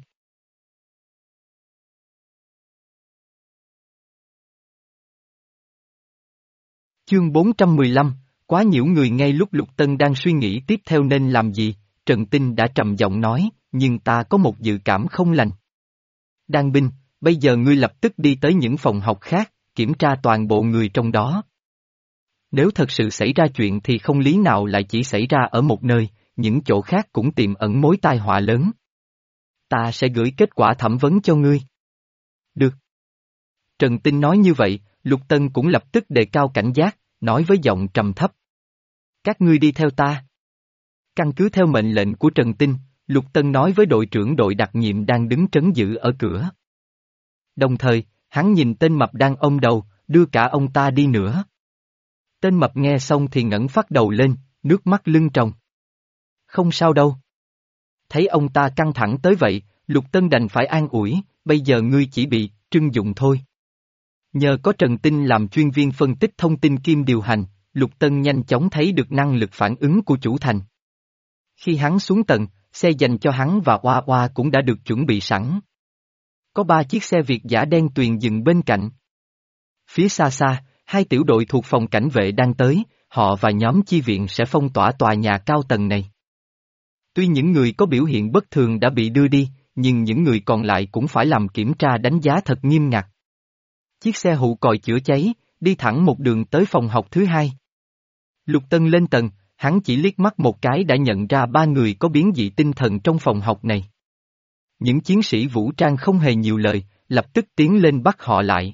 Chương bốn trăm mười lăm, quá nhiễu người. Ngay lúc Lục Tân đang suy nghĩ tiếp theo nên làm gì, Trần Tinh đã trầm giọng nói, nhưng ta có một dự cảm không lành. Đan binh, bây giờ ngươi lập tức đi tới những phòng học khác, kiểm tra toàn bộ người trong đó. Nếu thật sự xảy ra chuyện thì không lý nào lại chỉ xảy ra ở một nơi, những chỗ khác cũng tiềm ẩn mối tai họa lớn. Ta sẽ gửi kết quả thẩm vấn cho ngươi. Được. Trần Tinh nói như vậy, Lục Tân cũng lập tức đề cao cảnh giác, nói với giọng trầm thấp. Các ngươi đi theo ta. Căn cứ theo mệnh lệnh của Trần Tinh, Lục Tân nói với đội trưởng đội đặc nhiệm đang đứng trấn giữ ở cửa. Đồng thời, hắn nhìn tên mập đang ôm đầu, đưa cả ông ta đi nữa. Tên mập nghe xong thì ngẩng phát đầu lên, nước mắt lưng tròng. Không sao đâu. Thấy ông ta căng thẳng tới vậy, Lục Tân đành phải an ủi, bây giờ ngươi chỉ bị trưng dụng thôi. Nhờ có Trần Tinh làm chuyên viên phân tích thông tin kiêm điều hành, Lục Tân nhanh chóng thấy được năng lực phản ứng của chủ thành. Khi hắn xuống tầng, xe dành cho hắn và Oa Oa cũng đã được chuẩn bị sẵn. Có ba chiếc xe Việt giã đen tuyền dừng bên cạnh. Phía xa xa, hai tiểu đội thuộc phòng cảnh vệ đang tới, họ và nhóm chi viện sẽ phong tỏa tòa nhà cao tầng này. Tuy những người có biểu hiện bất thường đã bị đưa đi, nhưng những người còn lại cũng phải làm kiểm tra đánh giá thật nghiêm ngặt. Chiếc xe hụ còi chữa cháy, đi thẳng một đường tới phòng học thứ hai. Lục Tân lên tầng, hắn chỉ liếc mắt một cái đã nhận ra ba người có biến dị tinh thần trong phòng học này. Những chiến sĩ vũ trang không hề nhiều lời, lập tức tiến lên bắt họ lại.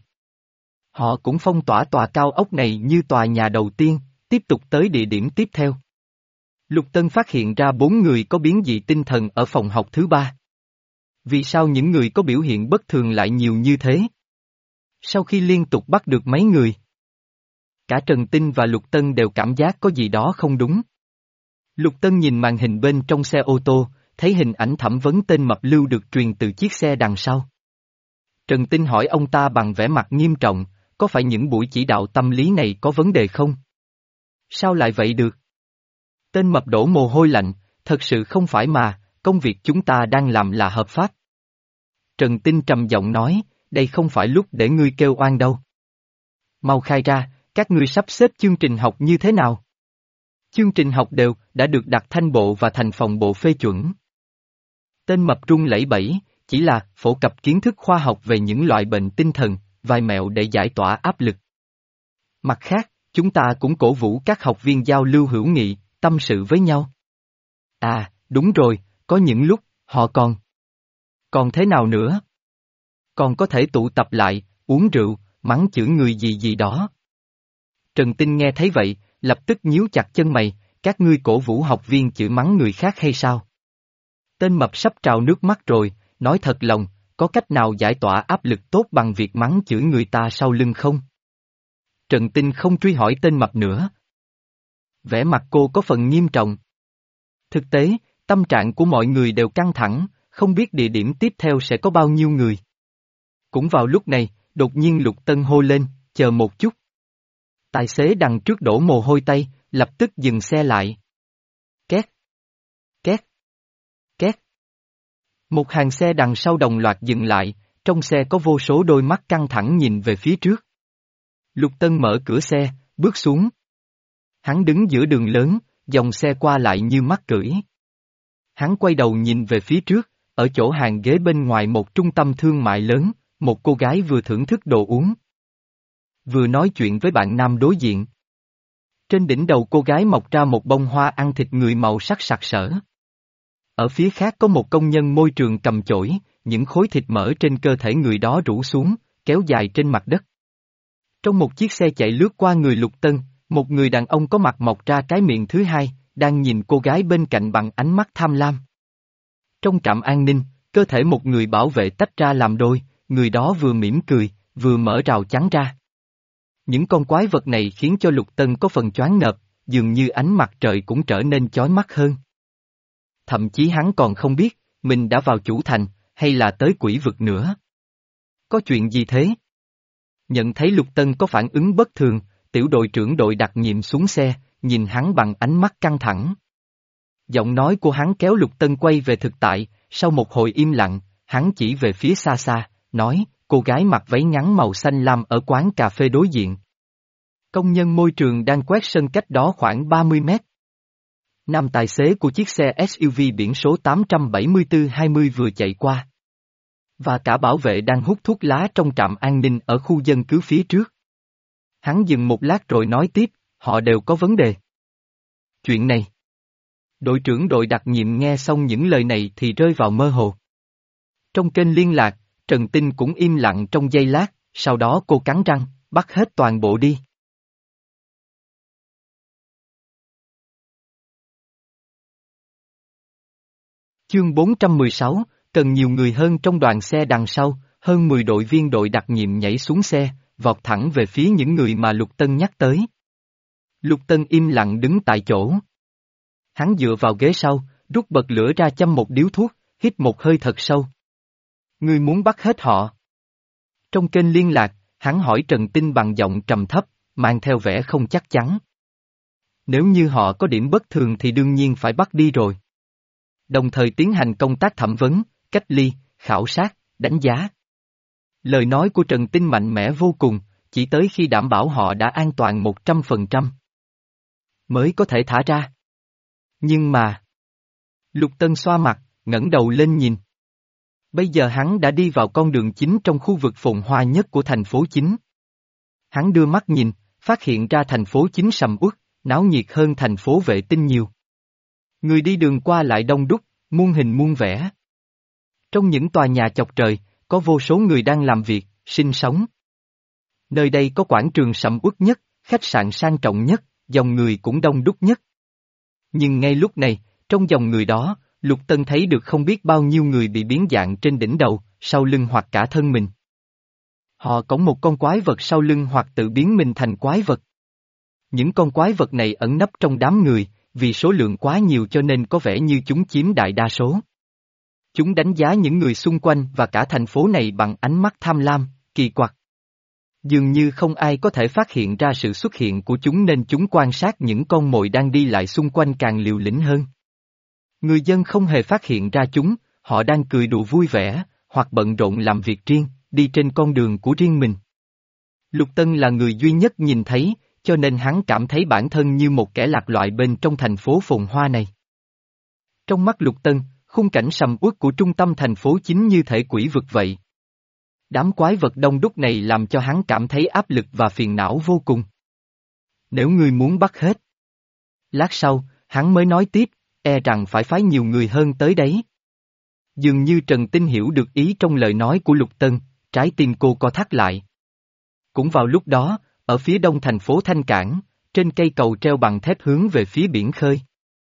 Họ cũng phong tỏa tòa cao ốc này như tòa nhà đầu tiên, tiếp tục tới địa điểm tiếp theo. Lục Tân phát hiện ra bốn người có biến dị tinh thần ở phòng học thứ ba. Vì sao những người có biểu hiện bất thường lại nhiều như thế? Sau khi liên tục bắt được mấy người, cả Trần Tinh và Lục Tân đều cảm giác có gì đó không đúng. Lục Tân nhìn màn hình bên trong xe ô tô, thấy hình ảnh thẩm vấn tên mập lưu được truyền từ chiếc xe đằng sau. Trần Tinh hỏi ông ta bằng vẻ mặt nghiêm trọng, có phải những buổi chỉ đạo tâm lý này có vấn đề không? Sao lại vậy được? Tên mập đổ mồ hôi lạnh, thật sự không phải mà, công việc chúng ta đang làm là hợp pháp. Trần Tinh trầm giọng nói, đây không phải lúc để ngươi kêu oan đâu. Mau khai ra, các ngươi sắp xếp chương trình học như thế nào? Chương trình học đều đã được đặt thanh bộ và thành phòng bộ phê chuẩn. Tên mập run lẩy bẩy, chỉ là phổ cập kiến thức khoa học về những loại bệnh tinh thần, vài mẹo để giải tỏa áp lực. Mặt khác, chúng ta cũng cổ vũ các học viên giao lưu hữu nghị, tâm sự với nhau. À, đúng rồi, có những lúc, họ còn. Còn thế nào nữa? Còn có thể tụ tập lại, uống rượu, mắng chửi người gì gì đó. Trần Tinh nghe thấy vậy, lập tức nhíu chặt chân mày, các ngươi cổ vũ học viên chửi mắng người khác hay sao? Tên mập sắp trào nước mắt rồi, nói thật lòng, có cách nào giải tỏa áp lực tốt bằng việc mắng chửi người ta sau lưng không? Trần Tinh không truy hỏi tên mập nữa. Vẻ mặt cô có phần nghiêm trọng. Thực tế, tâm trạng của mọi người đều căng thẳng, không biết địa điểm tiếp theo sẽ có bao nhiêu người. Cũng vào lúc này, đột nhiên Lục Tân hô lên, chờ một chút. Tài xế đằng trước đổ mồ hôi tay, lập tức dừng xe lại. Két. Két. Két. Một hàng xe đằng sau đồng loạt dừng lại, trong xe có vô số đôi mắt căng thẳng nhìn về phía trước. Lục Tân mở cửa xe, bước xuống. Hắn đứng giữa đường lớn, dòng xe qua lại như mắt cưỡi. Hắn quay đầu nhìn về phía trước, ở chỗ hàng ghế bên ngoài một trung tâm thương mại lớn, một cô gái vừa thưởng thức đồ uống, vừa nói chuyện với bạn nam đối diện. Trên đỉnh đầu cô gái mọc ra một bông hoa ăn thịt người màu sắc sặc sỡ. Ở phía khác có một công nhân môi trường cầm chổi, những khối thịt mỡ trên cơ thể người đó rũ xuống, kéo dài trên mặt đất. Trong một chiếc xe chạy lướt qua người Lục Tân, một người đàn ông có mặt mọc ra cái miệng thứ hai, đang nhìn cô gái bên cạnh bằng ánh mắt tham lam. Trong trạm an ninh, cơ thể một người bảo vệ tách ra làm đôi, người đó vừa mỉm cười, vừa mở rào chắn ra. Những con quái vật này khiến cho Lục Tân có phần choáng ngợp, dường như ánh mặt trời cũng trở nên chói mắt hơn. Thậm chí hắn còn không biết, mình đã vào chủ thành, hay là tới quỷ vực nữa. Có chuyện gì thế? Nhận thấy Lục Tân có phản ứng bất thường, tiểu đội trưởng đội đặc nhiệm xuống xe, nhìn hắn bằng ánh mắt căng thẳng. Giọng nói của hắn kéo Lục Tân quay về thực tại, sau một hồi im lặng, hắn chỉ về phía xa xa, nói, cô gái mặc váy ngắn màu xanh lam ở quán cà phê đối diện. Công nhân môi trường đang quét sân cách đó khoảng ba mươi mét. Nam tài xế của chiếc xe ét u vê biển số tám bảy tư hai mươi vừa chạy qua. Và cả bảo vệ đang hút thuốc lá trong trạm an ninh ở khu dân cứ phía trước. Hắn dừng một lát rồi nói tiếp, họ đều có vấn đề. Chuyện này. Đội trưởng đội đặc nhiệm nghe xong những lời này thì rơi vào mơ hồ. Trong kênh liên lạc, Trần Tinh cũng im lặng trong giây lát, sau đó cô cắn răng, bắt hết toàn bộ đi. Chương bốn trăm mười sáu, cần nhiều người hơn trong đoàn xe đằng sau, hơn mười đội viên đội đặc nhiệm nhảy xuống xe, vọt thẳng về phía những người mà Lục Tân nhắc tới. Lục Tân im lặng đứng tại chỗ. Hắn dựa vào ghế sau, rút bật lửa ra châm một điếu thuốc, hít một hơi thật sâu. Ngươi muốn bắt hết họ. Trong kênh liên lạc, hắn hỏi Trần Tinh bằng giọng trầm thấp, mang theo vẻ không chắc chắn. Nếu như họ có điểm bất thường thì đương nhiên phải bắt đi rồi. Đồng thời tiến hành công tác thẩm vấn, cách ly, khảo sát, đánh giá. Lời nói của Trần Tinh mạnh mẽ vô cùng, chỉ tới khi đảm bảo họ đã an toàn một trăm phần trăm. Mới có thể thả ra. Nhưng mà... Lục Tân xoa mặt, ngẩng đầu lên nhìn. Bây giờ hắn đã đi vào con đường chính trong khu vực phồn hoa nhất của thành phố chính. Hắn đưa mắt nhìn, phát hiện ra thành phố chính sầm uất, náo nhiệt hơn thành phố vệ tinh nhiều. Người đi đường qua lại đông đúc, muôn hình muôn vẻ. Trong những tòa nhà chọc trời, có vô số người đang làm việc, sinh sống. Nơi đây có quảng trường sầm uất nhất, khách sạn sang trọng nhất, dòng người cũng đông đúc nhất. Nhưng ngay lúc này, trong dòng người đó, Lục Tân thấy được không biết bao nhiêu người bị biến dạng trên đỉnh đầu, sau lưng hoặc cả thân mình. Họ cõng một con quái vật sau lưng hoặc tự biến mình thành quái vật. Những con quái vật này ẩn nấp trong đám người, vì số lượng quá nhiều cho nên có vẻ như chúng chiếm đại đa số. Chúng đánh giá những người xung quanh và cả thành phố này bằng ánh mắt tham lam, kỳ quặc. Dường như không ai có thể phát hiện ra sự xuất hiện của chúng nên chúng quan sát những con mồi đang đi lại xung quanh càng liều lĩnh hơn. Người dân không hề phát hiện ra chúng, họ đang cười đùa vui vẻ, hoặc bận rộn làm việc riêng, đi trên con đường của riêng mình. Lục Tân là người duy nhất nhìn thấy, cho nên hắn cảm thấy bản thân như một kẻ lạc loại bên trong thành phố phồn hoa này. Trong mắt Lục Tân, khung cảnh sầm uất của trung tâm thành phố chính như thể quỷ vực vậy. Đám quái vật đông đúc này làm cho hắn cảm thấy áp lực và phiền não vô cùng. Nếu ngươi muốn bắt hết. Lát sau, hắn mới nói tiếp, e rằng phải phái nhiều người hơn tới đấy. Dường như Trần Tinh hiểu được ý trong lời nói của Lục Tân, trái tim cô co thắt lại. Cũng vào lúc đó, ở phía đông thành phố Thanh Cảng, trên cây cầu treo bằng thép hướng về phía biển khơi.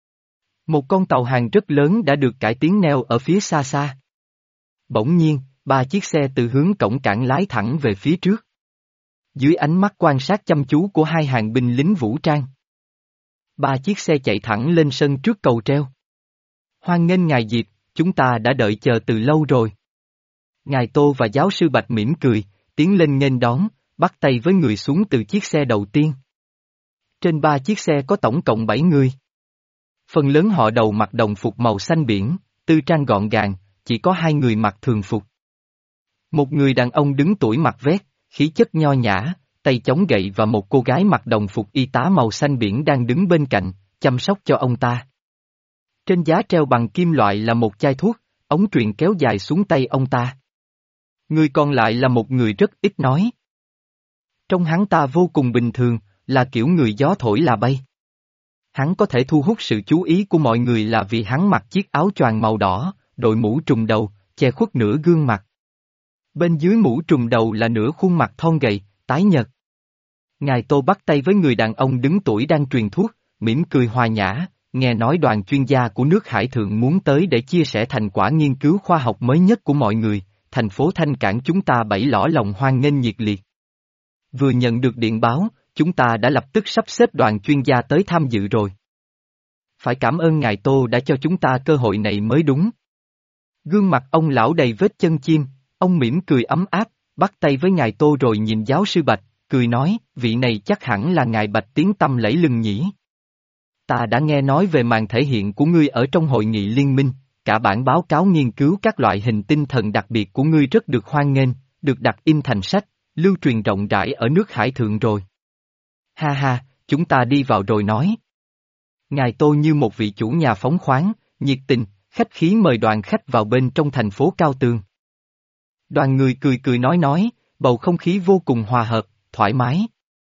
Một con tàu hàng rất lớn đã được cải tiến neo ở phía xa xa. Bỗng nhiên, ba chiếc xe từ hướng cổng cảng lái thẳng về phía trước. Dưới ánh mắt quan sát chăm chú của hai hàng binh lính vũ trang. Ba chiếc xe chạy thẳng lên sân trước cầu treo. Hoan nghênh ngài Diệp, chúng ta đã đợi chờ từ lâu rồi. Ngài Tô và giáo sư Bạch mỉm cười, tiến lên nghênh đón, bắt tay với người xuống từ chiếc xe đầu tiên. Trên ba chiếc xe có tổng cộng bảy người. Phần lớn họ đầu mặc đồng phục màu xanh biển, tư trang gọn gàng, chỉ có hai người mặc thường phục. Một người đàn ông đứng tuổi mặc vest, khí chất nho nhã, tay chống gậy và một cô gái mặc đồng phục y tá màu xanh biển đang đứng bên cạnh, chăm sóc cho ông ta. Trên giá treo bằng kim loại là một chai thuốc, ống truyền kéo dài xuống tay ông ta. Người còn lại là một người rất ít nói. Trông hắn ta vô cùng bình thường, là kiểu người gió thổi là bay. Hắn có thể thu hút sự chú ý của mọi người là vì hắn mặc chiếc áo choàng màu đỏ, đội mũ trùm đầu, che khuất nửa gương mặt. Bên dưới mũ trùm đầu là nửa khuôn mặt thon gầy, tái nhợt. Ngài Tô bắt tay với người đàn ông đứng tuổi đang truyền thuốc, mỉm cười hòa nhã, nghe nói đoàn chuyên gia của nước Hải Thượng muốn tới để chia sẻ thành quả nghiên cứu khoa học mới nhất của mọi người, thành phố Thanh Cảng chúng ta bảy lõ lòng hoan nghênh nhiệt liệt. Vừa nhận được điện báo, chúng ta đã lập tức sắp xếp đoàn chuyên gia tới tham dự rồi. Phải cảm ơn ngài Tô đã cho chúng ta cơ hội này mới đúng. Gương mặt ông lão đầy vết chân chim, ông mỉm cười ấm áp, bắt tay với ngài Tô rồi nhìn giáo sư Bạch, cười nói, vị này chắc hẳn là ngài Bạch tiếng tăm lẫy lừng nhỉ. Ta đã nghe nói về màn thể hiện của ngươi ở trong hội nghị liên minh, cả bản báo cáo nghiên cứu các loại hình tinh thần đặc biệt của ngươi rất được hoan nghênh, được đặt in thành sách, lưu truyền rộng rãi ở nước Hải Thượng rồi. Ha ha, chúng ta đi vào rồi nói. Ngài Tô như một vị chủ nhà phóng khoáng, nhiệt tình, khách khí mời đoàn khách vào bên trong thành phố Cao Tường. Đoàn người cười cười nói nói, bầu không khí vô cùng hòa hợp, thoải mái.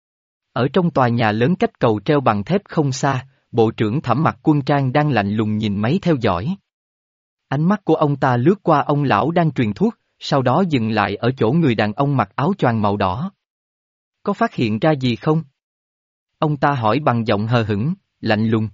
Ở trong tòa nhà lớn cách cầu treo bằng thép không xa, Bộ trưởng Thẩm mặc quân trang đang lạnh lùng nhìn máy theo dõi. Ánh mắt của ông ta lướt qua ông lão đang truyền thuốc, sau đó dừng lại ở chỗ người đàn ông mặc áo choàng màu đỏ. Có phát hiện ra gì không? Ông ta hỏi bằng giọng hờ hững, lạnh lùng.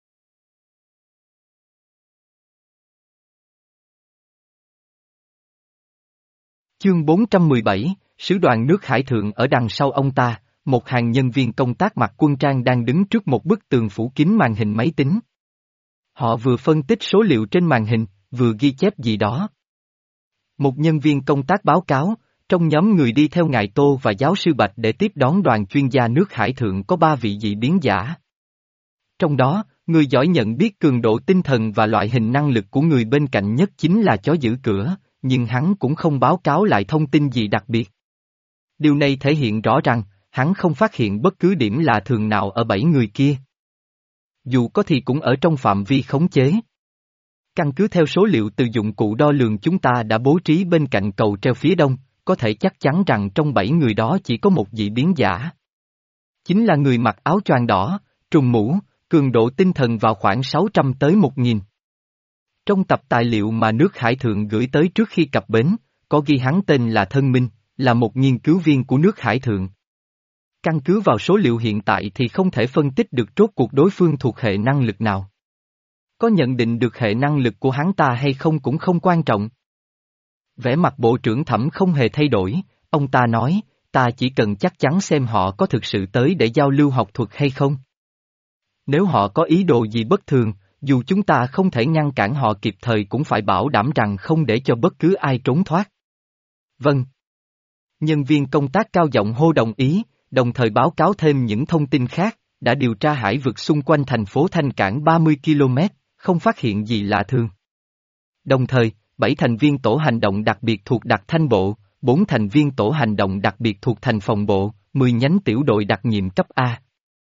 Chương bốn trăm mười bảy, Sứ đoàn nước Hải Thượng ở đằng sau ông ta, một hàng nhân viên công tác mặc quân trang đang đứng trước một bức tường phủ kín màn hình máy tính. Họ vừa phân tích số liệu trên màn hình, vừa ghi chép gì đó. Một nhân viên công tác báo cáo, trong nhóm người đi theo ngài Tô và giáo sư Bạch để tiếp đón đoàn chuyên gia nước Hải Thượng có ba vị dị biến giả. Trong đó, người giỏi nhận biết cường độ tinh thần và loại hình năng lực của người bên cạnh nhất chính là chó giữ cửa, nhưng hắn cũng không báo cáo lại thông tin gì đặc biệt. Điều này thể hiện rõ rằng, hắn không phát hiện bất cứ điểm lạ thường nào ở bảy người kia. Dù có thì cũng ở trong phạm vi khống chế. Căn cứ theo số liệu từ dụng cụ đo lường chúng ta đã bố trí bên cạnh cầu treo phía đông, có thể chắc chắn rằng trong bảy người đó chỉ có một dị biến giả. Chính là người mặc áo choàng đỏ, trùm mũ, cường độ tinh thần vào khoảng sáu trăm tới một nghìn. Trong tập tài liệu mà nước Hải Thượng gửi tới trước khi cập bến, có ghi hắn tên là Thân Minh, là một nghiên cứu viên của nước Hải Thượng. Căn cứ vào số liệu hiện tại thì không thể phân tích được rốt cuộc đối phương thuộc hệ năng lực nào. Có nhận định được hệ năng lực của hắn ta hay không cũng không quan trọng. Vẻ mặt bộ trưởng Thẩm không hề thay đổi, ông ta nói, ta chỉ cần chắc chắn xem họ có thực sự tới để giao lưu học thuật hay không. Nếu họ có ý đồ gì bất thường, dù chúng ta không thể ngăn cản họ kịp thời cũng phải bảo đảm rằng không để cho bất cứ ai trốn thoát. Vâng. Nhân viên công tác cao giọng hô đồng ý, đồng thời báo cáo thêm những thông tin khác, đã điều tra hải vực xung quanh thành phố Thanh Cảng ba mươi ki lô mét, không phát hiện gì lạ thường. Đồng thời, bảy thành viên tổ hành động đặc biệt thuộc đặc thanh bộ, bốn thành viên tổ hành động đặc biệt thuộc thành phòng bộ, mười nhánh tiểu đội đặc nhiệm cấp A.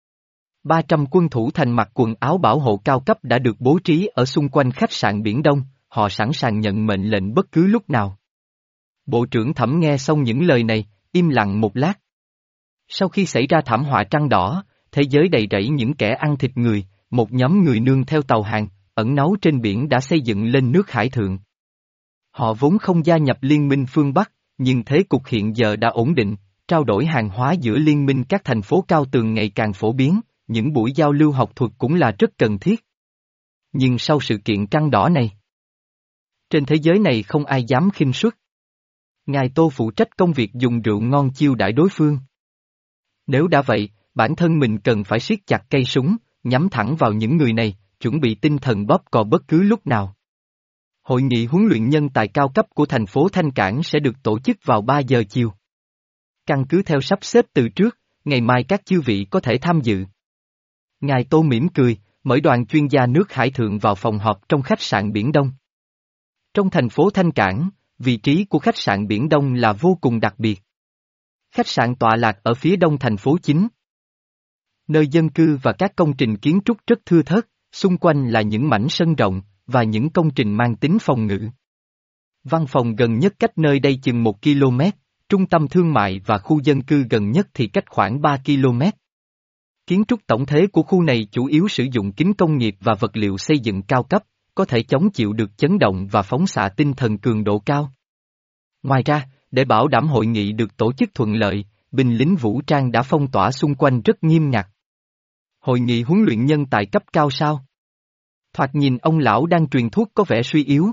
ba trăm quân thủ thành mặc quần áo bảo hộ cao cấp đã được bố trí ở xung quanh khách sạn Biển Đông, họ sẵn sàng nhận mệnh lệnh bất cứ lúc nào. Bộ trưởng Thẩm nghe xong những lời này, im lặng một lát. Sau khi xảy ra thảm họa trăng đỏ, thế giới đầy rẫy những kẻ ăn thịt người, một nhóm người nương theo tàu hàng, ẩn náu trên biển đã xây dựng lên nước Hải Thượng. Họ vốn không gia nhập Liên minh phương Bắc, nhưng thế cục hiện giờ đã ổn định, trao đổi hàng hóa giữa liên minh các thành phố cao tường ngày càng phổ biến, những buổi giao lưu học thuật cũng là rất cần thiết. Nhưng sau sự kiện trăng đỏ này, trên thế giới này không ai dám khinh suất. Ngài Tô phụ trách công việc dùng rượu ngon chiêu đãi đối phương. Nếu đã vậy, bản thân mình cần phải siết chặt cây súng, nhắm thẳng vào những người này, chuẩn bị tinh thần bóp cò bất cứ lúc nào. Hội nghị huấn luyện nhân tài cao cấp của thành phố Thanh Cảng sẽ được tổ chức vào ba giờ chiều. Căn cứ theo sắp xếp từ trước, ngày mai các chư vị có thể tham dự. Ngài Tô mỉm cười, mời đoàn chuyên gia nước Hải Thượng vào phòng họp trong khách sạn Biển Đông. Trong thành phố Thanh Cảng, vị trí của khách sạn Biển Đông là vô cùng đặc biệt. Khách sạn tọa lạc ở phía đông thành phố chính. Nơi dân cư và các công trình kiến trúc rất thưa thớt, xung quanh là những mảnh sân rộng, và những công trình mang tính phòng ngự. Văn phòng gần nhất cách nơi đây chừng một ki lô mét, trung tâm thương mại và khu dân cư gần nhất thì cách khoảng ba ki lô mét. Kiến trúc tổng thể của khu này chủ yếu sử dụng kính công nghiệp và vật liệu xây dựng cao cấp, có thể chống chịu được chấn động và phóng xạ tinh thần cường độ cao. Ngoài ra, để bảo đảm hội nghị được tổ chức thuận lợi, binh lính vũ trang đã phong tỏa xung quanh rất nghiêm ngặt. Hội nghị huấn luyện nhân tài cấp cao sao? Thoạt nhìn ông lão đang truyền thuốc có vẻ suy yếu.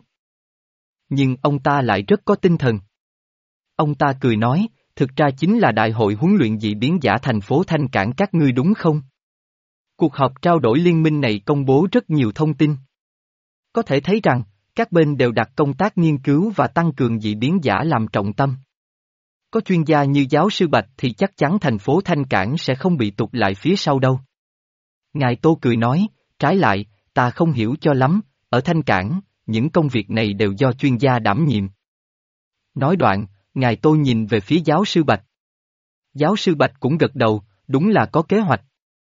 Nhưng ông ta lại rất có tinh thần. Ông ta cười nói, thực ra chính là đại hội huấn luyện dị biến giả thành phố Thanh Cảng các ngươi đúng không? Cuộc họp trao đổi liên minh này công bố rất nhiều thông tin. Có thể thấy rằng, các bên đều đặt công tác nghiên cứu và tăng cường dị biến giả làm trọng tâm. Có chuyên gia như giáo sư Bạch thì chắc chắn thành phố Thanh Cảng sẽ không bị tụt lại phía sau đâu. Ngài Tô cười nói, trái lại, ta không hiểu cho lắm, ở Thanh Cảng, những công việc này đều do chuyên gia đảm nhiệm. Nói đoạn, Ngài Tô nhìn về phía giáo sư Bạch. Giáo sư Bạch cũng gật đầu, đúng là có kế hoạch.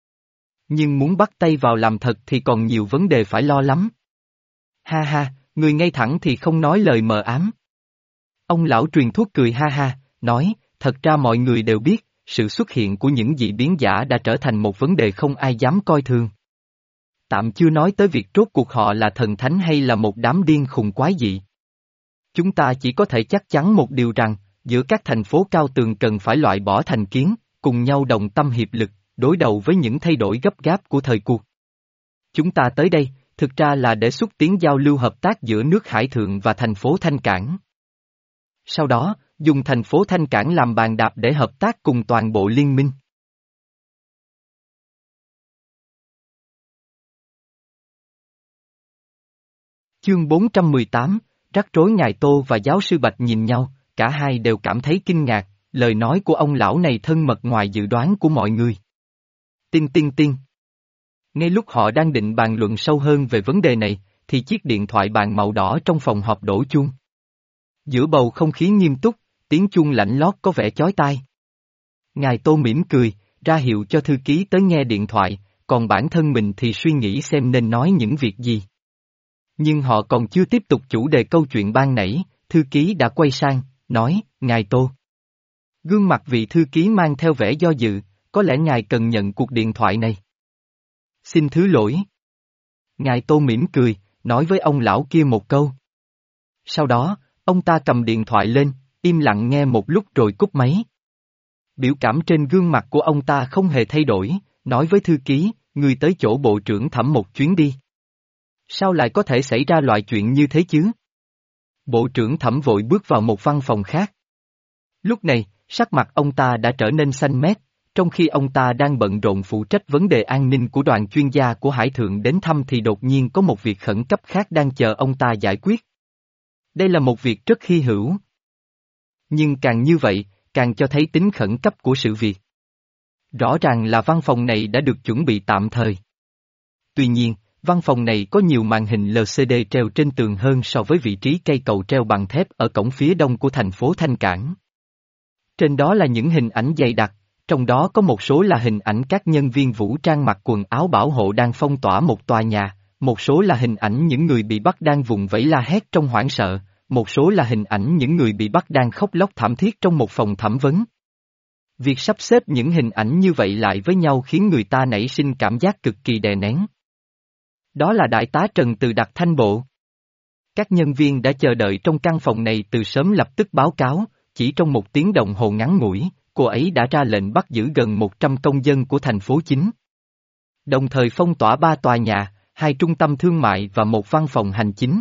Nhưng muốn bắt tay vào làm thật thì còn nhiều vấn đề phải lo lắm. Ha ha, người ngay thẳng thì không nói lời mờ ám. Ông lão truyền thuốc cười ha ha, nói, thật ra mọi người đều biết, sự xuất hiện của những dị biến giả đã trở thành một vấn đề không ai dám coi thường. Tạm chưa nói tới việc rốt cuộc họ là thần thánh hay là một đám điên khùng quái dị. Chúng ta chỉ có thể chắc chắn một điều rằng, giữa các thành phố cao tường cần phải loại bỏ thành kiến, cùng nhau đồng tâm hiệp lực, đối đầu với những thay đổi gấp gáp của thời cuộc. Chúng ta tới đây, thực ra là để xúc tiến giao lưu hợp tác giữa nước Hải Thượng và thành phố Thanh Cảng. Sau đó, dùng thành phố Thanh Cảng làm bàn đạp để hợp tác cùng toàn bộ liên minh. Chương bốn trăm mười tám, rắc rối. Ngài Tô và giáo sư Bạch nhìn nhau, cả hai đều cảm thấy kinh ngạc, lời nói của ông lão này thân mật ngoài dự đoán của mọi người. Tinh tinh tinh. Ngay lúc họ đang định bàn luận sâu hơn về vấn đề này, thì chiếc điện thoại bàn màu đỏ trong phòng họp đổ chuông. Giữa bầu không khí nghiêm túc, tiếng chuông lạnh lót có vẻ chói tai. Ngài Tô mỉm cười, ra hiệu cho thư ký tới nghe điện thoại, còn bản thân mình thì suy nghĩ xem nên nói những việc gì. Nhưng họ còn chưa tiếp tục chủ đề câu chuyện ban nãy, thư ký đã quay sang, nói, ngài Tô. Gương mặt vị thư ký mang theo vẻ do dự, có lẽ ngài cần nhận cuộc điện thoại này. Xin thứ lỗi. Ngài Tô mỉm cười, nói với ông lão kia một câu. Sau đó, ông ta cầm điện thoại lên, im lặng nghe một lúc rồi cúp máy. Biểu cảm trên gương mặt của ông ta không hề thay đổi, nói với thư ký, người tới chỗ bộ trưởng Thẩm một chuyến đi. Sao lại có thể xảy ra loại chuyện như thế chứ? Bộ trưởng Thẩm vội bước vào một văn phòng khác. Lúc này, sắc mặt ông ta đã trở nên xanh mét, trong khi ông ta đang bận rộn phụ trách vấn đề an ninh của đoàn chuyên gia của Hải Thượng đến thăm thì đột nhiên có một việc khẩn cấp khác đang chờ ông ta giải quyết. Đây là một việc rất hy hữu. Nhưng càng như vậy, càng cho thấy tính khẩn cấp của sự việc. Rõ ràng là văn phòng này đã được chuẩn bị tạm thời. Tuy nhiên, văn phòng này có nhiều màn hình lờ xê đê treo trên tường hơn so với vị trí cây cầu treo bằng thép ở cổng phía đông của thành phố Thanh Cảng. Trên đó là những hình ảnh dày đặc, trong đó có một số là hình ảnh các nhân viên vũ trang mặc quần áo bảo hộ đang phong tỏa một tòa nhà, một số là hình ảnh những người bị bắt đang vùng vẫy la hét trong hoảng sợ, một số là hình ảnh những người bị bắt đang khóc lóc thảm thiết trong một phòng thẩm vấn. Việc sắp xếp những hình ảnh như vậy lại với nhau khiến người ta nảy sinh cảm giác cực kỳ đè nén. Đó là đại tá Trần từ Đặc Thanh Bộ. Các nhân viên đã chờ đợi trong căn phòng này từ sớm lập tức báo cáo, chỉ trong một tiếng đồng hồ ngắn ngủi, cô ấy đã ra lệnh bắt giữ gần một trăm công dân của thành phố chính. Đồng thời phong tỏa ba tòa nhà, hai trung tâm thương mại và một văn phòng hành chính.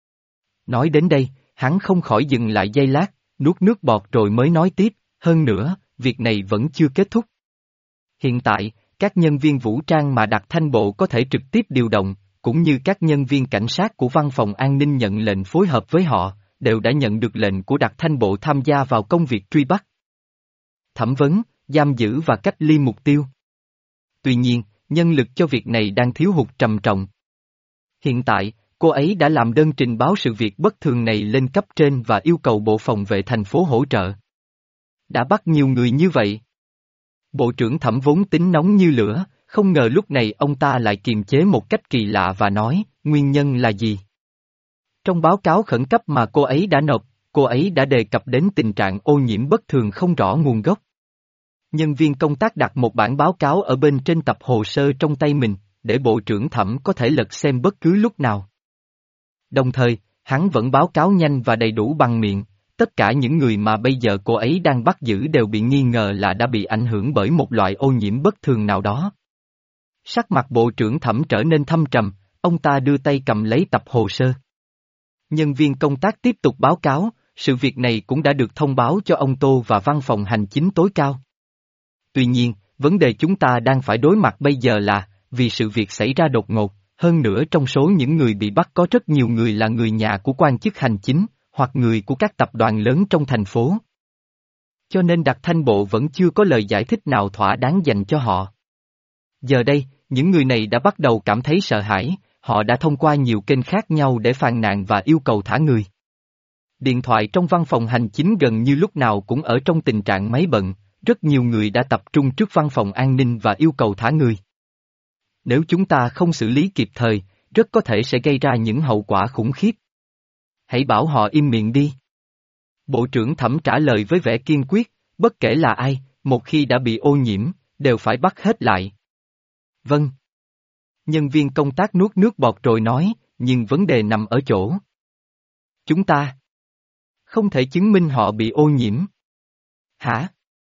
Nói đến đây, hắn không khỏi dừng lại giây lát, nuốt nước bọt rồi mới nói tiếp, hơn nữa, việc này vẫn chưa kết thúc. Hiện tại, các nhân viên vũ trang mà Đặc Thanh Bộ có thể trực tiếp điều động, cũng như các nhân viên cảnh sát của văn phòng an ninh nhận lệnh phối hợp với họ, đều đã nhận được lệnh của Đặc Thanh Bộ tham gia vào công việc truy bắt, thẩm vấn, giam giữ và cách ly mục tiêu. Tuy nhiên, nhân lực cho việc này đang thiếu hụt trầm trọng. Hiện tại, cô ấy đã làm đơn trình báo sự việc bất thường này lên cấp trên và yêu cầu bộ phòng vệ thành phố hỗ trợ. Đã bắt nhiều người như vậy. Bộ trưởng Thẩm vốn tính nóng như lửa, không ngờ lúc này ông ta lại kiềm chế một cách kỳ lạ và nói, nguyên nhân là gì? Trong báo cáo khẩn cấp mà cô ấy đã nộp, cô ấy đã đề cập đến tình trạng ô nhiễm bất thường không rõ nguồn gốc. Nhân viên công tác đặt một bản báo cáo ở bên trên tập hồ sơ trong tay mình, để Bộ trưởng Thẩm có thể lật xem bất cứ lúc nào. Đồng thời, hắn vẫn báo cáo nhanh và đầy đủ bằng miệng, tất cả những người mà bây giờ cô ấy đang bắt giữ đều bị nghi ngờ là đã bị ảnh hưởng bởi một loại ô nhiễm bất thường nào đó. Sắc mặt Bộ trưởng Thẩm trở nên thâm trầm, ông ta đưa tay cầm lấy tập hồ sơ. Nhân viên công tác tiếp tục báo cáo, sự việc này cũng đã được thông báo cho ông Tô và văn phòng hành chính tối cao. Tuy nhiên, vấn đề chúng ta đang phải đối mặt bây giờ là, vì sự việc xảy ra đột ngột, hơn nữa trong số những người bị bắt có rất nhiều người là người nhà của quan chức hành chính, hoặc người của các tập đoàn lớn trong thành phố. Cho nên Đặc Thanh Bộ vẫn chưa có lời giải thích nào thỏa đáng dành cho họ. Giờ đây, những người này đã bắt đầu cảm thấy sợ hãi, họ đã thông qua nhiều kênh khác nhau để phàn nàn và yêu cầu thả người. Điện thoại trong văn phòng hành chính gần như lúc nào cũng ở trong tình trạng máy bận, rất nhiều người đã tập trung trước văn phòng an ninh và yêu cầu thả người. Nếu chúng ta không xử lý kịp thời, rất có thể sẽ gây ra những hậu quả khủng khiếp. Hãy bảo họ im miệng đi. Bộ trưởng Thẩm trả lời với vẻ kiên quyết, bất kể là ai, một khi đã bị ô nhiễm, đều phải bắt hết lại. Vâng. Nhân viên công tác nuốt nước bọt rồi nói, nhưng vấn đề nằm ở chỗ. Chúng ta không thể chứng minh họ bị ô nhiễm. Hả?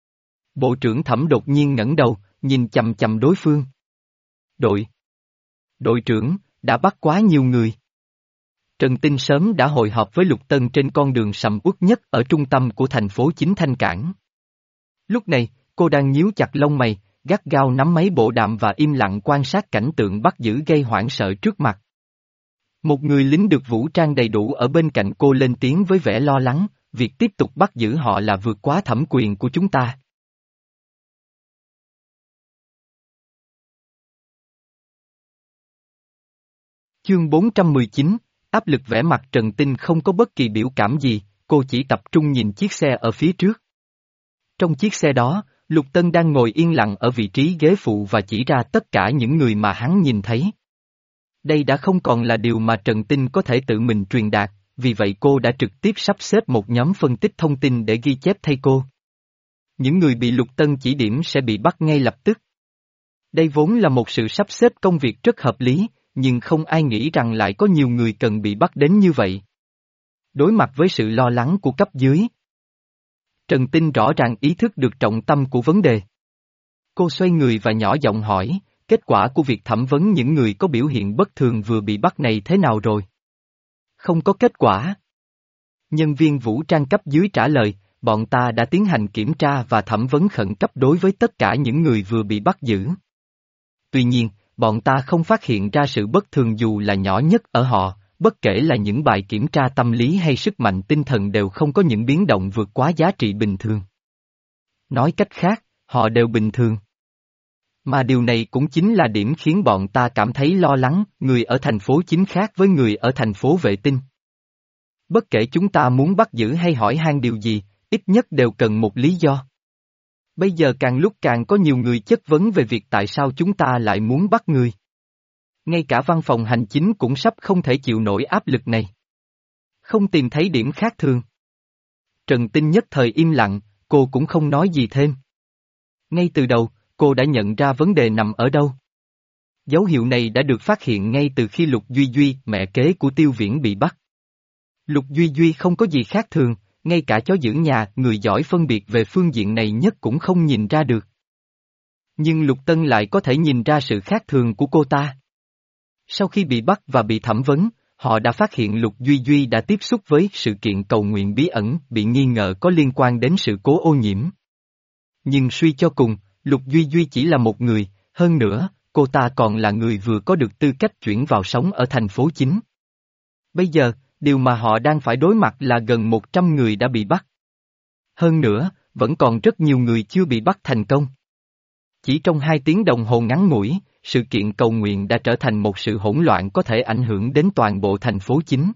Bộ trưởng Thẩm đột nhiên ngẩng đầu, nhìn chằm chằm đối phương. Đội. Đội trưởng, đã bắt quá nhiều người. Trần Tinh sớm đã hội họp với Lục Tân trên con đường sầm uất nhất ở trung tâm của thành phố chính Thanh Cảng. Lúc này, cô đang nhíu chặt lông mày, gắt gao nắm mấy bộ đàm và im lặng quan sát cảnh tượng bắt giữ gây hoảng sợ trước mặt. Một người lính được vũ trang đầy đủ ở bên cạnh cô lên tiếng với vẻ lo lắng, việc tiếp tục bắt giữ họ là vượt quá thẩm quyền của chúng ta. Chương bốn trăm mười chín, áp lực. Vẻ mặt Trần Tinh không có bất kỳ biểu cảm gì, cô chỉ tập trung nhìn chiếc xe ở phía trước. Trong chiếc xe đó, Lục Tân đang ngồi yên lặng ở vị trí ghế phụ và chỉ ra tất cả những người mà hắn nhìn thấy. Đây đã không còn là điều mà Trần Tinh có thể tự mình truyền đạt, vì vậy cô đã trực tiếp sắp xếp một nhóm phân tích thông tin để ghi chép thay cô. Những người bị Lục Tân chỉ điểm sẽ bị bắt ngay lập tức. Đây vốn là một sự sắp xếp công việc rất hợp lý, nhưng không ai nghĩ rằng lại có nhiều người cần bị bắt đến như vậy. Đối mặt với sự lo lắng của cấp dưới, Trần Tinh rõ ràng ý thức được trọng tâm của vấn đề. Cô xoay người và nhỏ giọng hỏi, kết quả của việc thẩm vấn những người có biểu hiện bất thường vừa bị bắt này thế nào rồi? Không có kết quả. Nhân viên vũ trang cấp dưới trả lời, bọn ta đã tiến hành kiểm tra và thẩm vấn khẩn cấp đối với tất cả những người vừa bị bắt giữ. Tuy nhiên, bọn ta không phát hiện ra sự bất thường dù là nhỏ nhất ở họ, bất kể là những bài kiểm tra tâm lý hay sức mạnh tinh thần đều không có những biến động vượt quá giá trị bình thường. Nói cách khác, họ đều bình thường. Mà điều này cũng chính là điểm khiến bọn ta cảm thấy lo lắng, người ở thành phố chính khác với người ở thành phố vệ tinh. Bất kể chúng ta muốn bắt giữ hay hỏi han điều gì, ít nhất đều cần một lý do. Bây giờ càng lúc càng có nhiều người chất vấn về việc tại sao chúng ta lại muốn bắt người. Ngay cả văn phòng hành chính cũng sắp không thể chịu nổi áp lực này. Không tìm thấy điểm khác thường. Trần Tinh nhất thời im lặng, cô cũng không nói gì thêm. Ngay từ đầu, cô đã nhận ra vấn đề nằm ở đâu. Dấu hiệu này đã được phát hiện ngay từ khi Lục Duy Duy, mẹ kế của Tiêu Viễn bị bắt. Lục Duy Duy không có gì khác thường, ngay cả chó giữ nhà, người giỏi phân biệt về phương diện này nhất cũng không nhìn ra được. Nhưng Lục Tân lại có thể nhìn ra sự khác thường của cô ta. Sau khi bị bắt và bị thẩm vấn, họ đã phát hiện Lục Duy Duy đã tiếp xúc với sự kiện cầu nguyện bí ẩn bị nghi ngờ có liên quan đến sự cố ô nhiễm. Nhưng suy cho cùng, Lục Duy Duy chỉ là một người, hơn nữa, cô ta còn là người vừa có được tư cách chuyển vào sống ở thành phố chính. Bây giờ, điều mà họ đang phải đối mặt là gần một trăm người đã bị bắt. Hơn nữa, vẫn còn rất nhiều người chưa bị bắt thành công. Chỉ trong hai tiếng đồng hồ ngắn ngủi, sự kiện cầu nguyện đã trở thành một sự hỗn loạn có thể ảnh hưởng đến toàn bộ thành phố chính.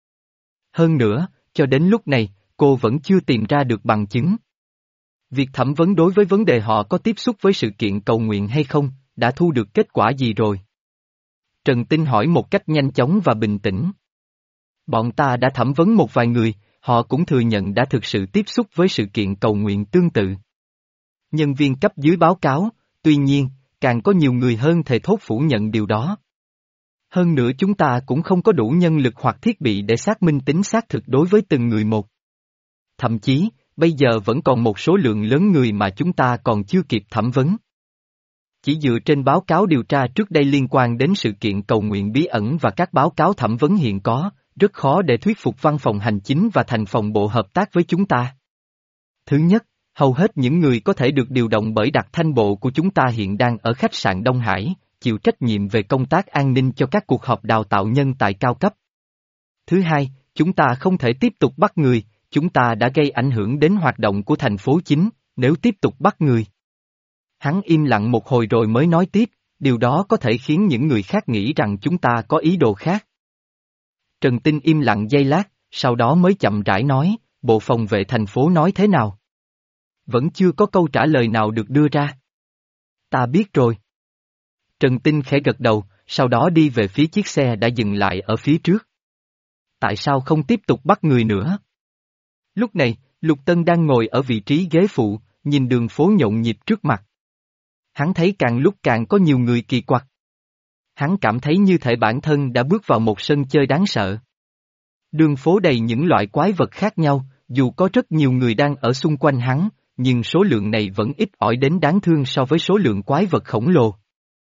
Hơn nữa, cho đến lúc này, cô vẫn chưa tìm ra được bằng chứng. Việc thẩm vấn đối với vấn đề họ có tiếp xúc với sự kiện cầu nguyện hay không, đã thu được kết quả gì rồi? Trần Tinh hỏi một cách nhanh chóng và bình tĩnh. Bọn ta đã thẩm vấn một vài người, họ cũng thừa nhận đã thực sự tiếp xúc với sự kiện cầu nguyện tương tự. Nhân viên cấp dưới báo cáo, tuy nhiên, càng có nhiều người hơn thề thốt phủ nhận điều đó. Hơn nữa chúng ta cũng không có đủ nhân lực hoặc thiết bị để xác minh tính xác thực đối với từng người một. Thậm chí, bây giờ vẫn còn một số lượng lớn người mà chúng ta còn chưa kịp thẩm vấn. Chỉ dựa trên báo cáo điều tra trước đây liên quan đến sự kiện cầu nguyện bí ẩn và các báo cáo thẩm vấn hiện có, rất khó để thuyết phục văn phòng hành chính và thành phòng bộ hợp tác với chúng ta. Thứ nhất, hầu hết những người có thể được điều động bởi đặc thanh bộ của chúng ta hiện đang ở khách sạn Đông Hải, chịu trách nhiệm về công tác an ninh cho các cuộc họp đào tạo nhân tài cao cấp. Thứ hai, chúng ta không thể tiếp tục bắt người, chúng ta đã gây ảnh hưởng đến hoạt động của thành phố chính, nếu tiếp tục bắt người. Hắn im lặng một hồi rồi mới nói tiếp, điều đó có thể khiến những người khác nghĩ rằng chúng ta có ý đồ khác. Trần Tinh im lặng giây lát, sau đó mới chậm rãi nói, bộ phòng vệ thành phố nói thế nào? Vẫn chưa có câu trả lời nào được đưa ra. Ta biết rồi. Trần Tinh khẽ gật đầu, sau đó đi về phía chiếc xe đã dừng lại ở phía trước. Tại sao không tiếp tục bắt người nữa? Lúc này, Lục Tân đang ngồi ở vị trí ghế phụ, nhìn đường phố nhộn nhịp trước mặt. Hắn thấy càng lúc càng có nhiều người kỳ quặc. Hắn cảm thấy như thể bản thân đã bước vào một sân chơi đáng sợ. Đường phố đầy những loại quái vật khác nhau, dù có rất nhiều người đang ở xung quanh hắn, nhưng số lượng này vẫn ít ỏi đến đáng thương so với số lượng quái vật khổng lồ.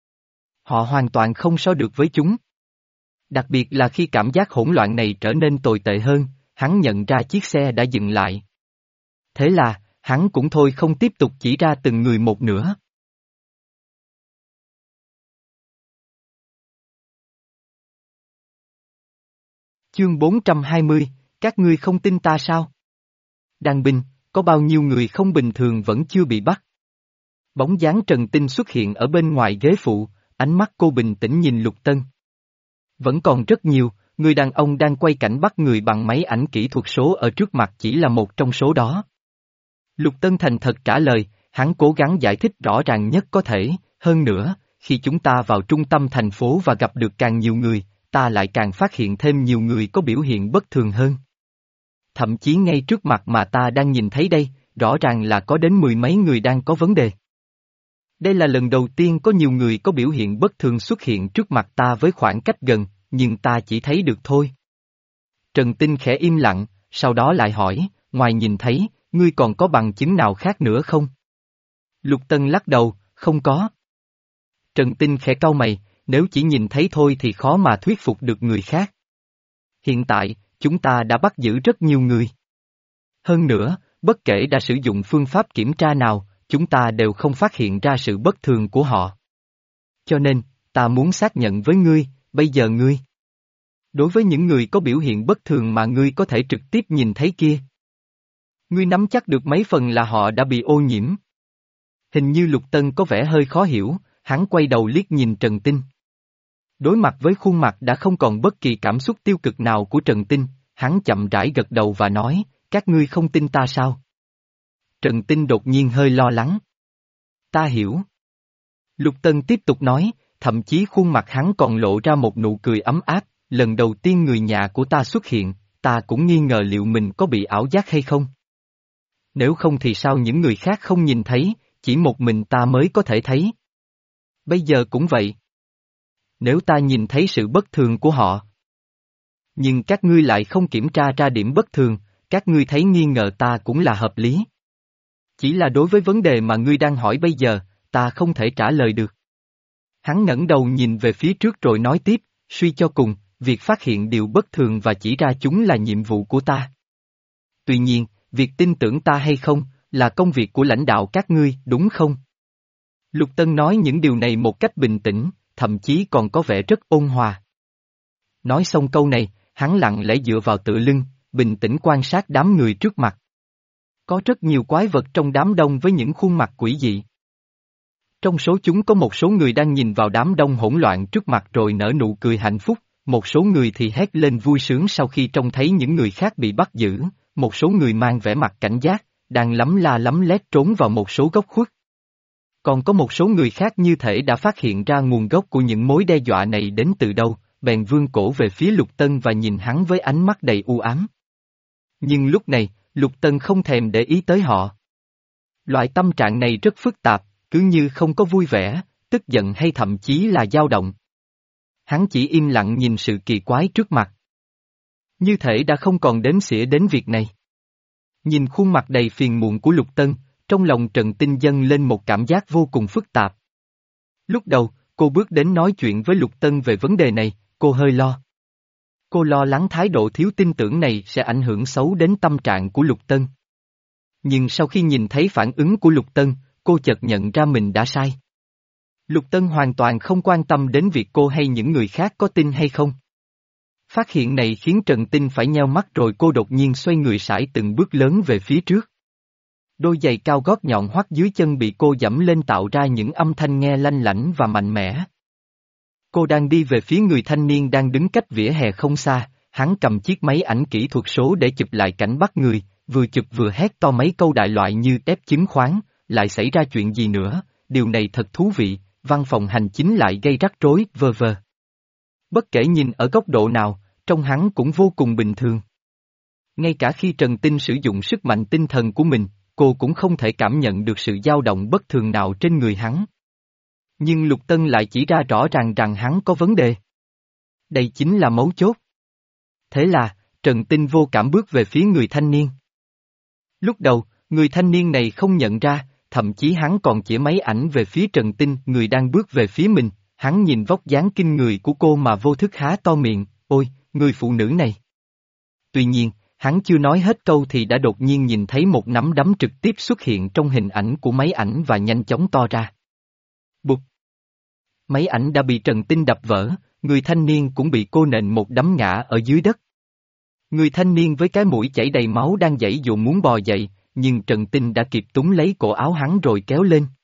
Họ hoàn toàn không so được với chúng. Đặc biệt là khi cảm giác hỗn loạn này trở nên tồi tệ hơn, hắn nhận ra chiếc xe đã dừng lại. Thế là, hắn cũng thôi không tiếp tục chỉ ra từng người một nữa. Chương bốn trăm hai mươi, các ngươi không tin ta sao? Đàn binh, có bao nhiêu người không bình thường vẫn chưa bị bắt? Bóng dáng Trần Tinh xuất hiện ở bên ngoài ghế phụ, ánh mắt cô bình tĩnh nhìn Lục Tân. Vẫn còn rất nhiều, người đàn ông đang quay cảnh bắt người bằng máy ảnh kỹ thuật số ở trước mặt chỉ là một trong số đó. Lục Tân thành thật trả lời, hắn cố gắng giải thích rõ ràng nhất có thể, hơn nữa, khi chúng ta vào trung tâm thành phố và gặp được càng nhiều người, ta lại càng phát hiện thêm nhiều người có biểu hiện bất thường hơn. Thậm chí ngay trước mặt mà ta đang nhìn thấy đây, rõ ràng là có đến mười mấy người đang có vấn đề. Đây là lần đầu tiên có nhiều người có biểu hiện bất thường xuất hiện trước mặt ta với khoảng cách gần, nhưng ta chỉ thấy được thôi. Trần Tinh khẽ im lặng, sau đó lại hỏi, ngoài nhìn thấy, ngươi còn có bằng chứng nào khác nữa không? Lục Tân lắc đầu, không có. Trần Tinh khẽ cau mày, nếu chỉ nhìn thấy thôi thì khó mà thuyết phục được người khác. Hiện tại, chúng ta đã bắt giữ rất nhiều người. Hơn nữa, bất kể đã sử dụng phương pháp kiểm tra nào, chúng ta đều không phát hiện ra sự bất thường của họ. Cho nên, ta muốn xác nhận với ngươi, bây giờ ngươi. Đối với những người có biểu hiện bất thường mà ngươi có thể trực tiếp nhìn thấy kia. Ngươi nắm chắc được mấy phần là họ đã bị ô nhiễm. Hình như Lục Tân có vẻ hơi khó hiểu, hắn quay đầu liếc nhìn Trần Tinh. Đối mặt với khuôn mặt đã không còn bất kỳ cảm xúc tiêu cực nào của Trần Tinh, hắn chậm rãi gật đầu và nói, các ngươi không tin ta sao? Trần Tinh đột nhiên hơi lo lắng. Ta hiểu. Lục Tân tiếp tục nói, thậm chí khuôn mặt hắn còn lộ ra một nụ cười ấm áp, lần đầu tiên người nhà của ta xuất hiện, ta cũng nghi ngờ liệu mình có bị ảo giác hay không. Nếu không thì sao những người khác không nhìn thấy, chỉ một mình ta mới có thể thấy. Bây giờ cũng vậy. Nếu ta nhìn thấy sự bất thường của họ. Nhưng các ngươi lại không kiểm tra ra điểm bất thường, các ngươi thấy nghi ngờ ta cũng là hợp lý. Chỉ là đối với vấn đề mà ngươi đang hỏi bây giờ, ta không thể trả lời được. Hắn ngẩng đầu nhìn về phía trước rồi nói tiếp, suy cho cùng, việc phát hiện điều bất thường và chỉ ra chúng là nhiệm vụ của ta. Tuy nhiên, việc tin tưởng ta hay không, là công việc của lãnh đạo các ngươi, đúng không? Lục Tân nói những điều này một cách bình tĩnh, thậm chí còn có vẻ rất ôn hòa. Nói xong câu này, hắn lặng lẽ dựa vào tựa lưng, bình tĩnh quan sát đám người trước mặt. Có rất nhiều quái vật trong đám đông với những khuôn mặt quỷ dị. Trong số chúng có một số người đang nhìn vào đám đông hỗn loạn trước mặt rồi nở nụ cười hạnh phúc, một số người thì hét lên vui sướng sau khi trông thấy những người khác bị bắt giữ, một số người mang vẻ mặt cảnh giác, đang lấm la lấm lét trốn vào một số góc khuất. Còn có một số người khác như thể đã phát hiện ra nguồn gốc của những mối đe dọa này đến từ đâu, bèn vươn cổ về phía Lục Tân và nhìn hắn với ánh mắt đầy u ám. Nhưng lúc này, Lục Tân không thèm để ý tới họ. Loại tâm trạng này rất phức tạp, cứ như không có vui vẻ, tức giận hay thậm chí là dao động. Hắn chỉ im lặng nhìn sự kỳ quái trước mặt. Như thể đã không còn đếm xỉa đến việc này. Nhìn khuôn mặt đầy phiền muộn của Lục Tân, trong lòng Trần Tinh dâng lên một cảm giác vô cùng phức tạp. Lúc đầu, cô bước đến nói chuyện với Lục Tân về vấn đề này, cô hơi lo. Cô lo lắng thái độ thiếu tin tưởng này sẽ ảnh hưởng xấu đến tâm trạng của Lục Tân. Nhưng sau khi nhìn thấy phản ứng của Lục Tân, cô chợt nhận ra mình đã sai. Lục Tân hoàn toàn không quan tâm đến việc cô hay những người khác có tin hay không. Phát hiện này khiến Trần Tinh phải nheo mắt rồi cô đột nhiên xoay người sải từng bước lớn về phía trước. Đôi giày cao gót nhọn hoắt dưới chân bị cô dẫm lên tạo ra những âm thanh nghe lanh lảnh và mạnh mẽ. Cô đang đi về phía người thanh niên đang đứng cách vỉa hè không xa, hắn cầm chiếc máy ảnh kỹ thuật số để chụp lại cảnh bắt người, vừa chụp vừa hét to mấy câu đại loại như ép chứng khoán, lại xảy ra chuyện gì nữa, điều này thật thú vị, văn phòng hành chính lại gây rắc rối, vờ vờ. Bất kể nhìn ở góc độ nào, trong hắn cũng vô cùng bình thường. Ngay cả khi Trần Tinh sử dụng sức mạnh tinh thần của mình, cô cũng không thể cảm nhận được sự dao động bất thường nào trên người hắn. Nhưng Lục Tân lại chỉ ra rõ ràng rằng hắn có vấn đề. Đây chính là mấu chốt. Thế là, Trần Tinh vô cảm bước về phía người thanh niên. Lúc đầu, người thanh niên này không nhận ra, thậm chí hắn còn chỉ máy ảnh về phía Trần Tinh, người đang bước về phía mình, hắn nhìn vóc dáng kinh người của cô mà vô thức há to miệng, ôi, người phụ nữ này. Tuy nhiên, hắn chưa nói hết câu thì đã đột nhiên nhìn thấy một nắm đấm trực tiếp xuất hiện trong hình ảnh của máy ảnh và nhanh chóng to ra. Bụp! Máy ảnh đã bị Trần Tinh đập vỡ, người thanh niên cũng bị cô nện một đấm ngã ở dưới đất. Người thanh niên với cái mũi chảy đầy máu đang giãy dụa muốn bò dậy, nhưng Trần Tinh đã kịp túm lấy cổ áo hắn rồi kéo lên.